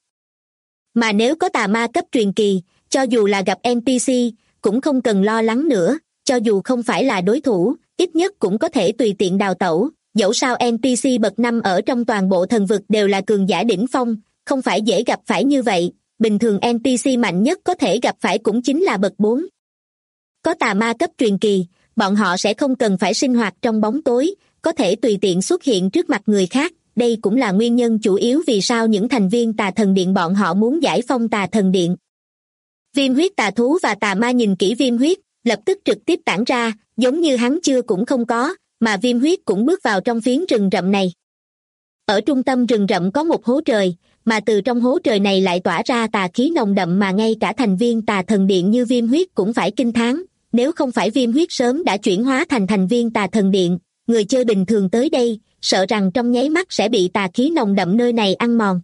Mà nếu có tà ma cấp truyền kỳ, cho dù là gặp NPC, cũng không cần lo lắng nữa, cho dù không phải là đối thủ, ít nhất cũng có thể tùy tiện đào tẩu, dẫu sao NPC bậc 5 ở trong toàn bộ thần vực đều là cường giả đỉnh phong, không phải dễ gặp phải như vậy, bình thường NPC mạnh nhất có thể gặp phải cũng chính là bậc 4. Có tà ma cấp truyền kỳ, bọn họ sẽ không cần phải sinh hoạt trong bóng tối, có thể tùy tiện xuất hiện trước mặt người khác, đây cũng là nguyên nhân chủ yếu vì sao những thành viên Tà Thần Điện bọn họ muốn giải phong Tà Thần Điện. Viêm Huyết tà thú và tà ma nhìn kỹ Viêm Huyết, lập tức trực tiếp tản ra, giống như hắn chưa cũng không có, mà Viêm Huyết cũng bước vào trong phiến rừng rậm này. Ở trung tâm rừng rậm có một hố trời, mà từ trong hố trời này lại tỏa ra tà khí nồng đậm mà ngay cả thành viên Tà Thần Điện như Viêm Huyết cũng phải kinh thán, nếu không phải Viêm Huyết sớm đã chuyển hóa thành thành viên Tà Thần Điện, người chơi bình thường tới đây, sợ rằng trong nháy mắt sẽ bị tà khí nồng đậm nơi này ăn mòn.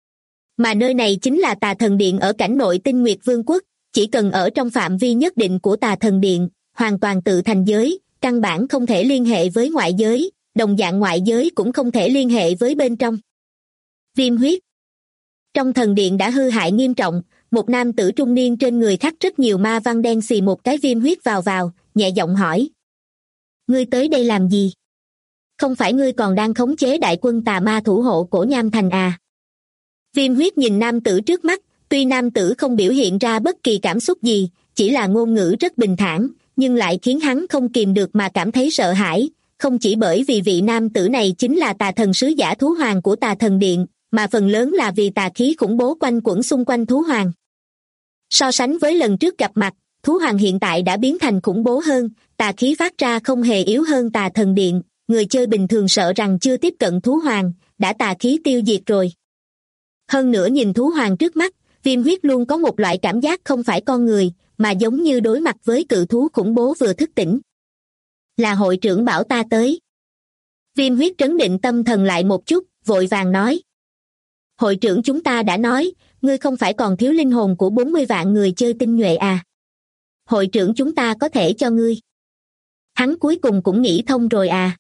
Mà nơi này chính là Tà Thần Điện ở cảnh nội Tinh Nguyệt Vương quốc, chỉ cần ở trong phạm vi nhất định của Tà Thần Điện, hoàn toàn tự thành giới, căn bản không thể liên hệ với ngoại giới, đồng dạng ngoại giới cũng không thể liên hệ với bên trong. Viêm Huyết. Trong thần điện đã hư hại nghiêm trọng, một nam tử trung niên trên người khắc rất nhiều ma văn đen xì một cái Viêm Huyết vào, nhẹ giọng hỏi. Ngươi tới đây làm gì? không phải ngươi còn đang khống chế đại quân tà ma thủ hộ Cổ Nham Thành à? Viêm huyết nhìn nam tử trước mắt, tuy nam tử không biểu hiện ra bất kỳ cảm xúc gì, chỉ là ngôn ngữ rất bình thản, nhưng lại khiến hắn không kìm được mà cảm thấy sợ hãi, không chỉ bởi vì vị nam tử này chính là tà thần sứ giả thú hoàng của tà thần điện, mà phần lớn là vì tà khí khủng bố quanh quẩn xung quanh thú hoàng. So sánh với lần trước gặp mặt, thú hoàng hiện tại đã biến thành khủng bố hơn, tà khí phát ra không hề yếu hơn tà thần điện, người chơi bình thường sợ rằng chưa tiếp cận thú hoàng, đã tà khí tiêu diệt rồi. Hơn nữa nhìn thú hoàng trước mắt, Viêm huyết luôn có một loại cảm giác không phải con người, mà giống như đối mặt với cự thú khủng bố vừa thức tỉnh. Là hội trưởng bảo ta tới. Viêm huyết trấn định tâm thần lại một chút, vội vàng nói. Hội trưởng chúng ta đã nói, ngươi không phải còn thiếu linh hồn của 40 vạn người chơi tinh nhuệ à? Hội trưởng chúng ta có thể cho ngươi. Hắn cuối cùng cũng nghĩ thông rồi à?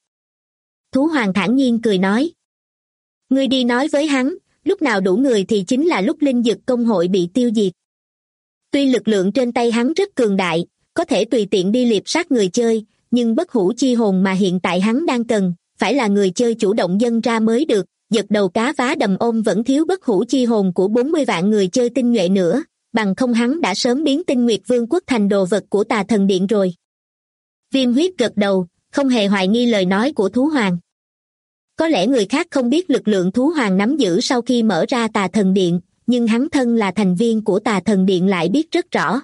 Thú hoàng thản nhiên cười nói. Ngươi đi nói với hắn, lúc nào đủ người thì chính là lúc linh dực công hội bị tiêu diệt. Tuy lực lượng trên tay hắn rất cường đại, có thể tùy tiện đi liệp sát người chơi, nhưng bất hủ chi hồn mà hiện tại hắn đang cần, phải là người chơi chủ động dâng ra mới được, giật đầu cá vá đầm ôm vẫn thiếu bất hủ chi hồn của 40 vạn người chơi tinh nhuệ nữa, bằng không hắn đã sớm biến Tinh Nguyệt Vương quốc thành đồ vật của tà thần điện rồi. Viêm huyết gật đầu, không hề hoài nghi lời nói của thú hoàng. Có lẽ người khác không biết lực lượng thú hoàng nắm giữ sau khi mở ra tà thần điện, nhưng hắn thân là thành viên của tà thần điện lại biết rất rõ.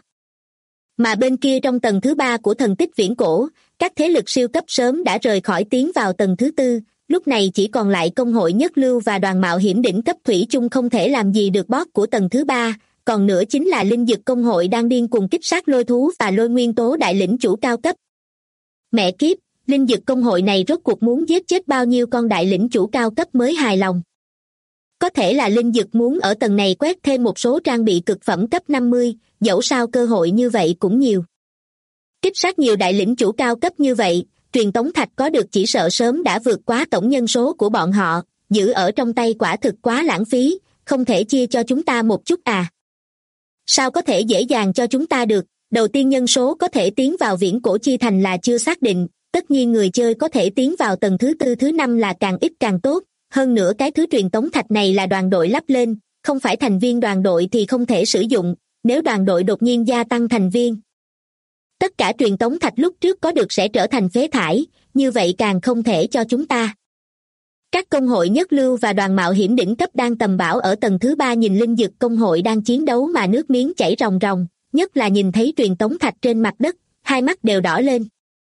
Mà bên kia trong tầng thứ 3 của thần tích viễn cổ, các thế lực siêu cấp sớm đã rời khỏi tiến vào tầng thứ 4, lúc này chỉ còn lại công hội nhất lưu và đoàn mạo hiểm đỉnh cấp thủy chung không thể làm gì được boss của tầng thứ 3, còn nữa chính là linh dực công hội đang điên cuồng kích sát lôi thú và lôi nguyên tố đại lĩnh chủ cao cấp. Mẹ kiếp, linh dực công hội này rốt cuộc muốn giết chết bao nhiêu con đại lĩnh chủ cao cấp mới hài lòng. Có thể là linh dực muốn ở tầng này quét thêm một số trang bị cực phẩm cấp 50, dẫu sao cơ hội như vậy cũng nhiều. Kích sát nhiều đại lĩnh chủ cao cấp như vậy, truyền tống thạch có được chỉ sợ sớm đã vượt quá tổng nhân số của bọn họ, giữ ở trong tay quả thực quá lãng phí, không thể chia cho chúng ta một chút à? Sao có thể dễ dàng cho chúng ta được? Đầu tiên nhân số có thể tiến vào viễn cổ chi thành là chưa xác định, tất nhiên người chơi có thể tiến vào tầng thứ 4 thứ 5 là càng ít càng tốt, hơn nữa cái thứ truyền tống thạch này là đoàn đội lắp lên, không phải thành viên đoàn đội thì không thể sử dụng, nếu đoàn đội đột nhiên gia tăng thành viên. Tất cả truyền tống thạch lúc trước có được sẽ trở thành phế thải, như vậy càng không thể cho chúng ta. Các công hội nhất lưu và đoàn mạo hiểm đỉnh cấp đang tầm bảo ở tầng thứ 3 nhìn linh dực công hội đang chiến đấu mà nước miếng chảy ròng ròng, nhất là nhìn thấy truyền tống thạch trên mặt đất, hai mắt đều đỏ lên.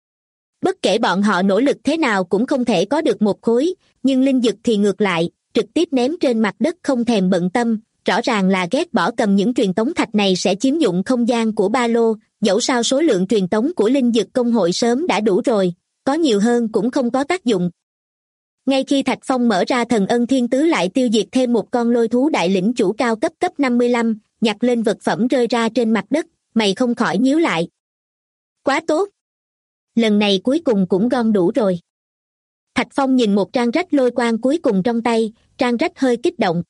Bất kể bọn họ nỗ lực thế nào cũng không thể có được một khối, nhưng linh dực thì ngược lại, trực tiếp ném trên mặt đất không thèm bận tâm, rõ ràng là ghét bỏ cầm những truyền tống thạch này sẽ chiếm dụng không gian của ba lô, dẫu sao số lượng truyền tống của linh dực công hội sớm đã đủ rồi, có nhiều hơn cũng không có tác dụng. Ngay khi Thạch Phong mở ra thần ân thiên tứ lại tiêu diệt thêm một con lôi thú đại lĩnh chủ cao cấp 55, nhặt lên vật phẩm rơi ra trên mặt đất, mày không khỏi nhíu lại. Quá tốt! Lần này cuối cùng cũng gom đủ rồi. Thạch Phong nhìn một trang rách lôi quang cuối cùng trong tay, trang rách hơi kích động.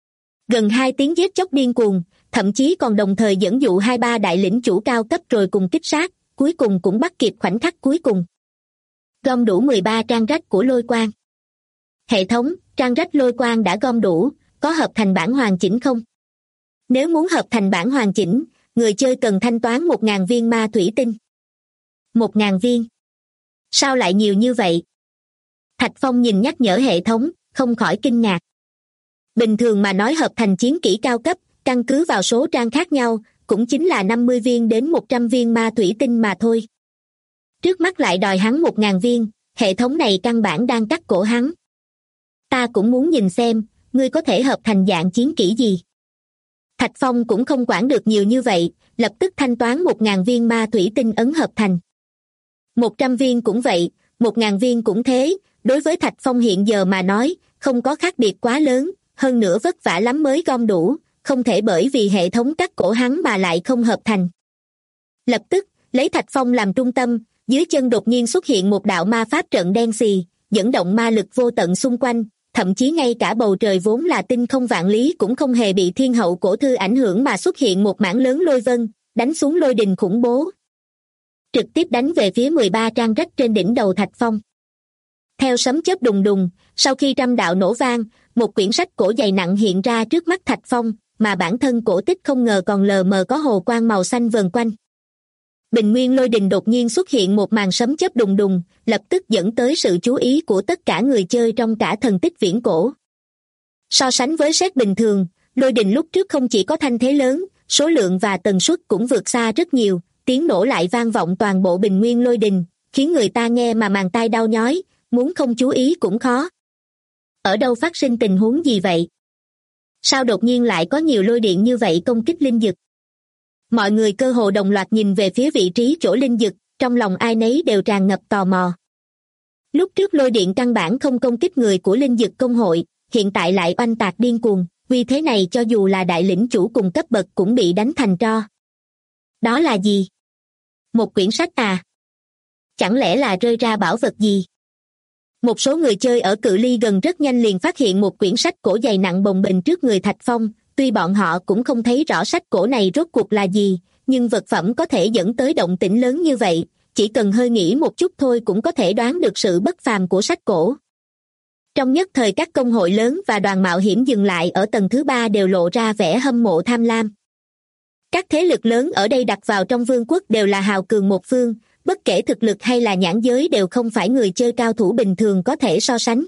Gần 2 tiếng giết chóc điên cuồng, thậm chí còn đồng thời dẫn dụ 2-3 đại lĩnh chủ cao cấp rồi cùng kích sát, cuối cùng cũng bắt kịp khoảnh khắc cuối cùng. Gom đủ 13 trang rách của lôi quang. Hệ thống, trang rách lôi quang đã gom đủ, có hợp thành bản hoàn chỉnh không? Nếu muốn hợp thành bản hoàn chỉnh, người chơi cần thanh toán 1.000 viên ma thủy tinh. 1.000 viên? Sao lại nhiều như vậy? Thạch Phong nhìn nhắc nhở hệ thống, không khỏi kinh ngạc. Bình thường mà nói hợp thành chiến kỹ cao cấp, căn cứ vào số trang khác nhau, cũng chính là 50 viên đến 100 viên ma thủy tinh mà thôi. Trước mắt lại đòi hắn 1.000 viên, hệ thống này căn bản đang cắt cổ hắn. Ta cũng muốn nhìn xem, ngươi có thể hợp thành dạng chiến kỹ gì. Thạch Phong cũng không quản được nhiều như vậy, lập tức thanh toán 1.000 viên ma thủy tinh ấn hợp thành. 100 viên cũng vậy, 1.000 viên cũng thế, đối với Thạch Phong hiện giờ mà nói, không có khác biệt quá lớn, hơn nữa vất vả lắm mới gom đủ, không thể bởi vì hệ thống cắt cổ hắn mà lại không hợp thành. Lập tức, lấy Thạch Phong làm trung tâm, dưới chân đột nhiên xuất hiện một đạo ma pháp trận đen xì, dẫn động ma lực vô tận xung quanh, thậm chí ngay cả bầu trời vốn là tinh không vạn lý cũng không hề bị thiên hậu cổ thư ảnh hưởng mà xuất hiện một mảng lớn lôi vân, đánh xuống lôi đình khủng bố. Trực tiếp đánh về phía 13 trang rách trên đỉnh đầu Thạch Phong. Theo sấm chớp đùng đùng, sau khi trăm đạo nổ vang, một quyển sách cổ dày nặng hiện ra trước mắt Thạch Phong, mà bản thân cổ tích không ngờ còn lờ mờ có hồ quang màu xanh vờn quanh. Bình Nguyên Lôi Đình đột nhiên xuất hiện một màn sấm chớp đùng đùng, lập tức dẫn tới sự chú ý của tất cả người chơi trong cả thần tích viễn cổ. So sánh với sét bình thường, lôi đình lúc trước không chỉ có thanh thế lớn, số lượng và tần suất cũng vượt xa rất nhiều, tiếng nổ lại vang vọng toàn bộ Bình Nguyên Lôi Đình, khiến người ta nghe mà màng tai đau nhói, muốn không chú ý cũng khó. Ở đâu phát sinh tình huống gì vậy? Sao đột nhiên lại có nhiều lôi điện như vậy công kích linh dực? Mọi người cơ hồ đồng loạt nhìn về phía vị trí chỗ linh dực, trong lòng ai nấy đều tràn ngập tò mò. Lúc trước lôi điện căn bản không công kích người của linh dực công hội, hiện tại lại oanh tạc điên cuồng, vì thế này cho dù là đại lĩnh chủ cùng cấp bậc cũng bị đánh thành tro. Đó là gì? Một quyển sách à? Chẳng lẽ là rơi ra bảo vật gì? Một số người chơi ở cự ly gần rất nhanh liền phát hiện một quyển sách cổ dày nặng bồng bềnh trước người Thạch Phong, tuy bọn họ cũng không thấy rõ sách cổ này rốt cuộc là gì, nhưng vật phẩm có thể dẫn tới động tĩnh lớn như vậy, chỉ cần hơi nghĩ một chút thôi cũng có thể đoán được sự bất phàm của sách cổ. Trong nhất thời các công hội lớn và đoàn mạo hiểm dừng lại ở tầng thứ 3 đều lộ ra vẻ hâm mộ tham lam. Các thế lực lớn ở đây đặt vào trong vương quốc đều là hào cường một phương, bất kể thực lực hay là nhãn giới đều không phải người chơi cao thủ bình thường có thể so sánh.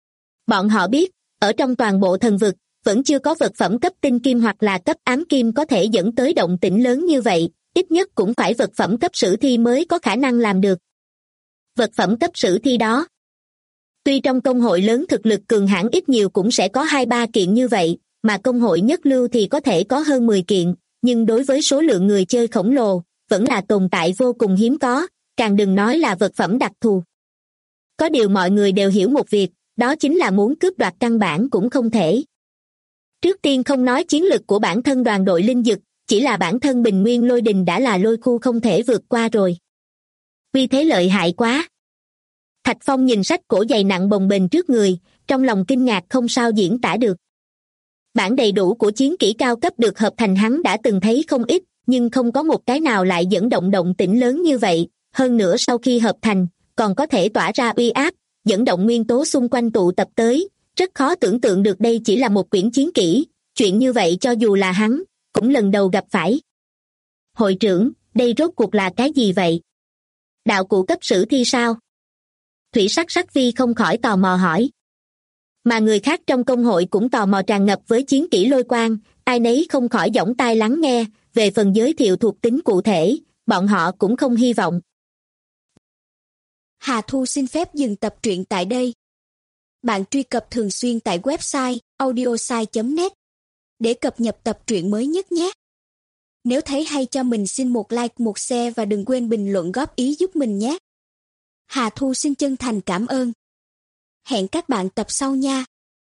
Bọn họ biết, ở trong toàn bộ thần vực, vẫn chưa có vật phẩm cấp tinh kim hoặc là cấp ám kim có thể dẫn tới động tĩnh lớn như vậy, ít nhất cũng phải vật phẩm cấp sử thi mới có khả năng làm được. Vật phẩm cấp sử thi đó, tuy trong công hội lớn thực lực cường hãn ít nhiều cũng sẽ có 2-3 kiện như vậy, mà công hội nhất lưu thì có thể có hơn 10 kiện, nhưng đối với số lượng người chơi khổng lồ, vẫn là tồn tại vô cùng hiếm có, càng đừng nói là vật phẩm đặc thù. Có điều mọi người đều hiểu một việc, đó chính là muốn cướp đoạt căn bản cũng không thể. Trước tiên không nói chiến lực của bản thân đoàn đội linh dực, chỉ là bản thân Bình Nguyên Lôi Đình đã là lôi khu không thể vượt qua rồi. Vì thế lợi hại quá. Thạch Phong nhìn sách cổ dày nặng bồng bềnh trước người, trong lòng kinh ngạc không sao diễn tả được. Bản đầy đủ của chiến kỹ cao cấp được hợp thành hắn đã từng thấy không ít, nhưng không có một cái nào lại dẫn động động tĩnh lớn như vậy, hơn nữa sau khi hợp thành, còn có thể tỏa ra uy áp, dẫn động nguyên tố xung quanh tụ tập tới, rất khó tưởng tượng được đây chỉ là một quyển chiến kỹ, chuyện như vậy cho dù là hắn, cũng lần đầu gặp phải. Hội trưởng, đây rốt cuộc là cái gì vậy? Đạo cụ cấp sử thi sao? Thủy Sắc Sắc Vi không khỏi tò mò hỏi. Mà người khác trong công hội cũng tò mò tràn ngập với chiến kỹ lôi quang, ai nấy không khỏi giỏng tai lắng nghe, về phần giới thiệu thuộc tính cụ thể, bọn họ cũng không hy vọng. Hà Thu xin phép dừng tập truyện tại đây. Bạn truy cập thường xuyên tại website audiosai.net để cập nhật tập truyện mới nhất nhé. Nếu thấy hay cho mình xin một like, một share và đừng quên bình luận góp ý giúp mình nhé. Hà Thu xin chân thành cảm ơn. Hẹn các bạn tập sau nha.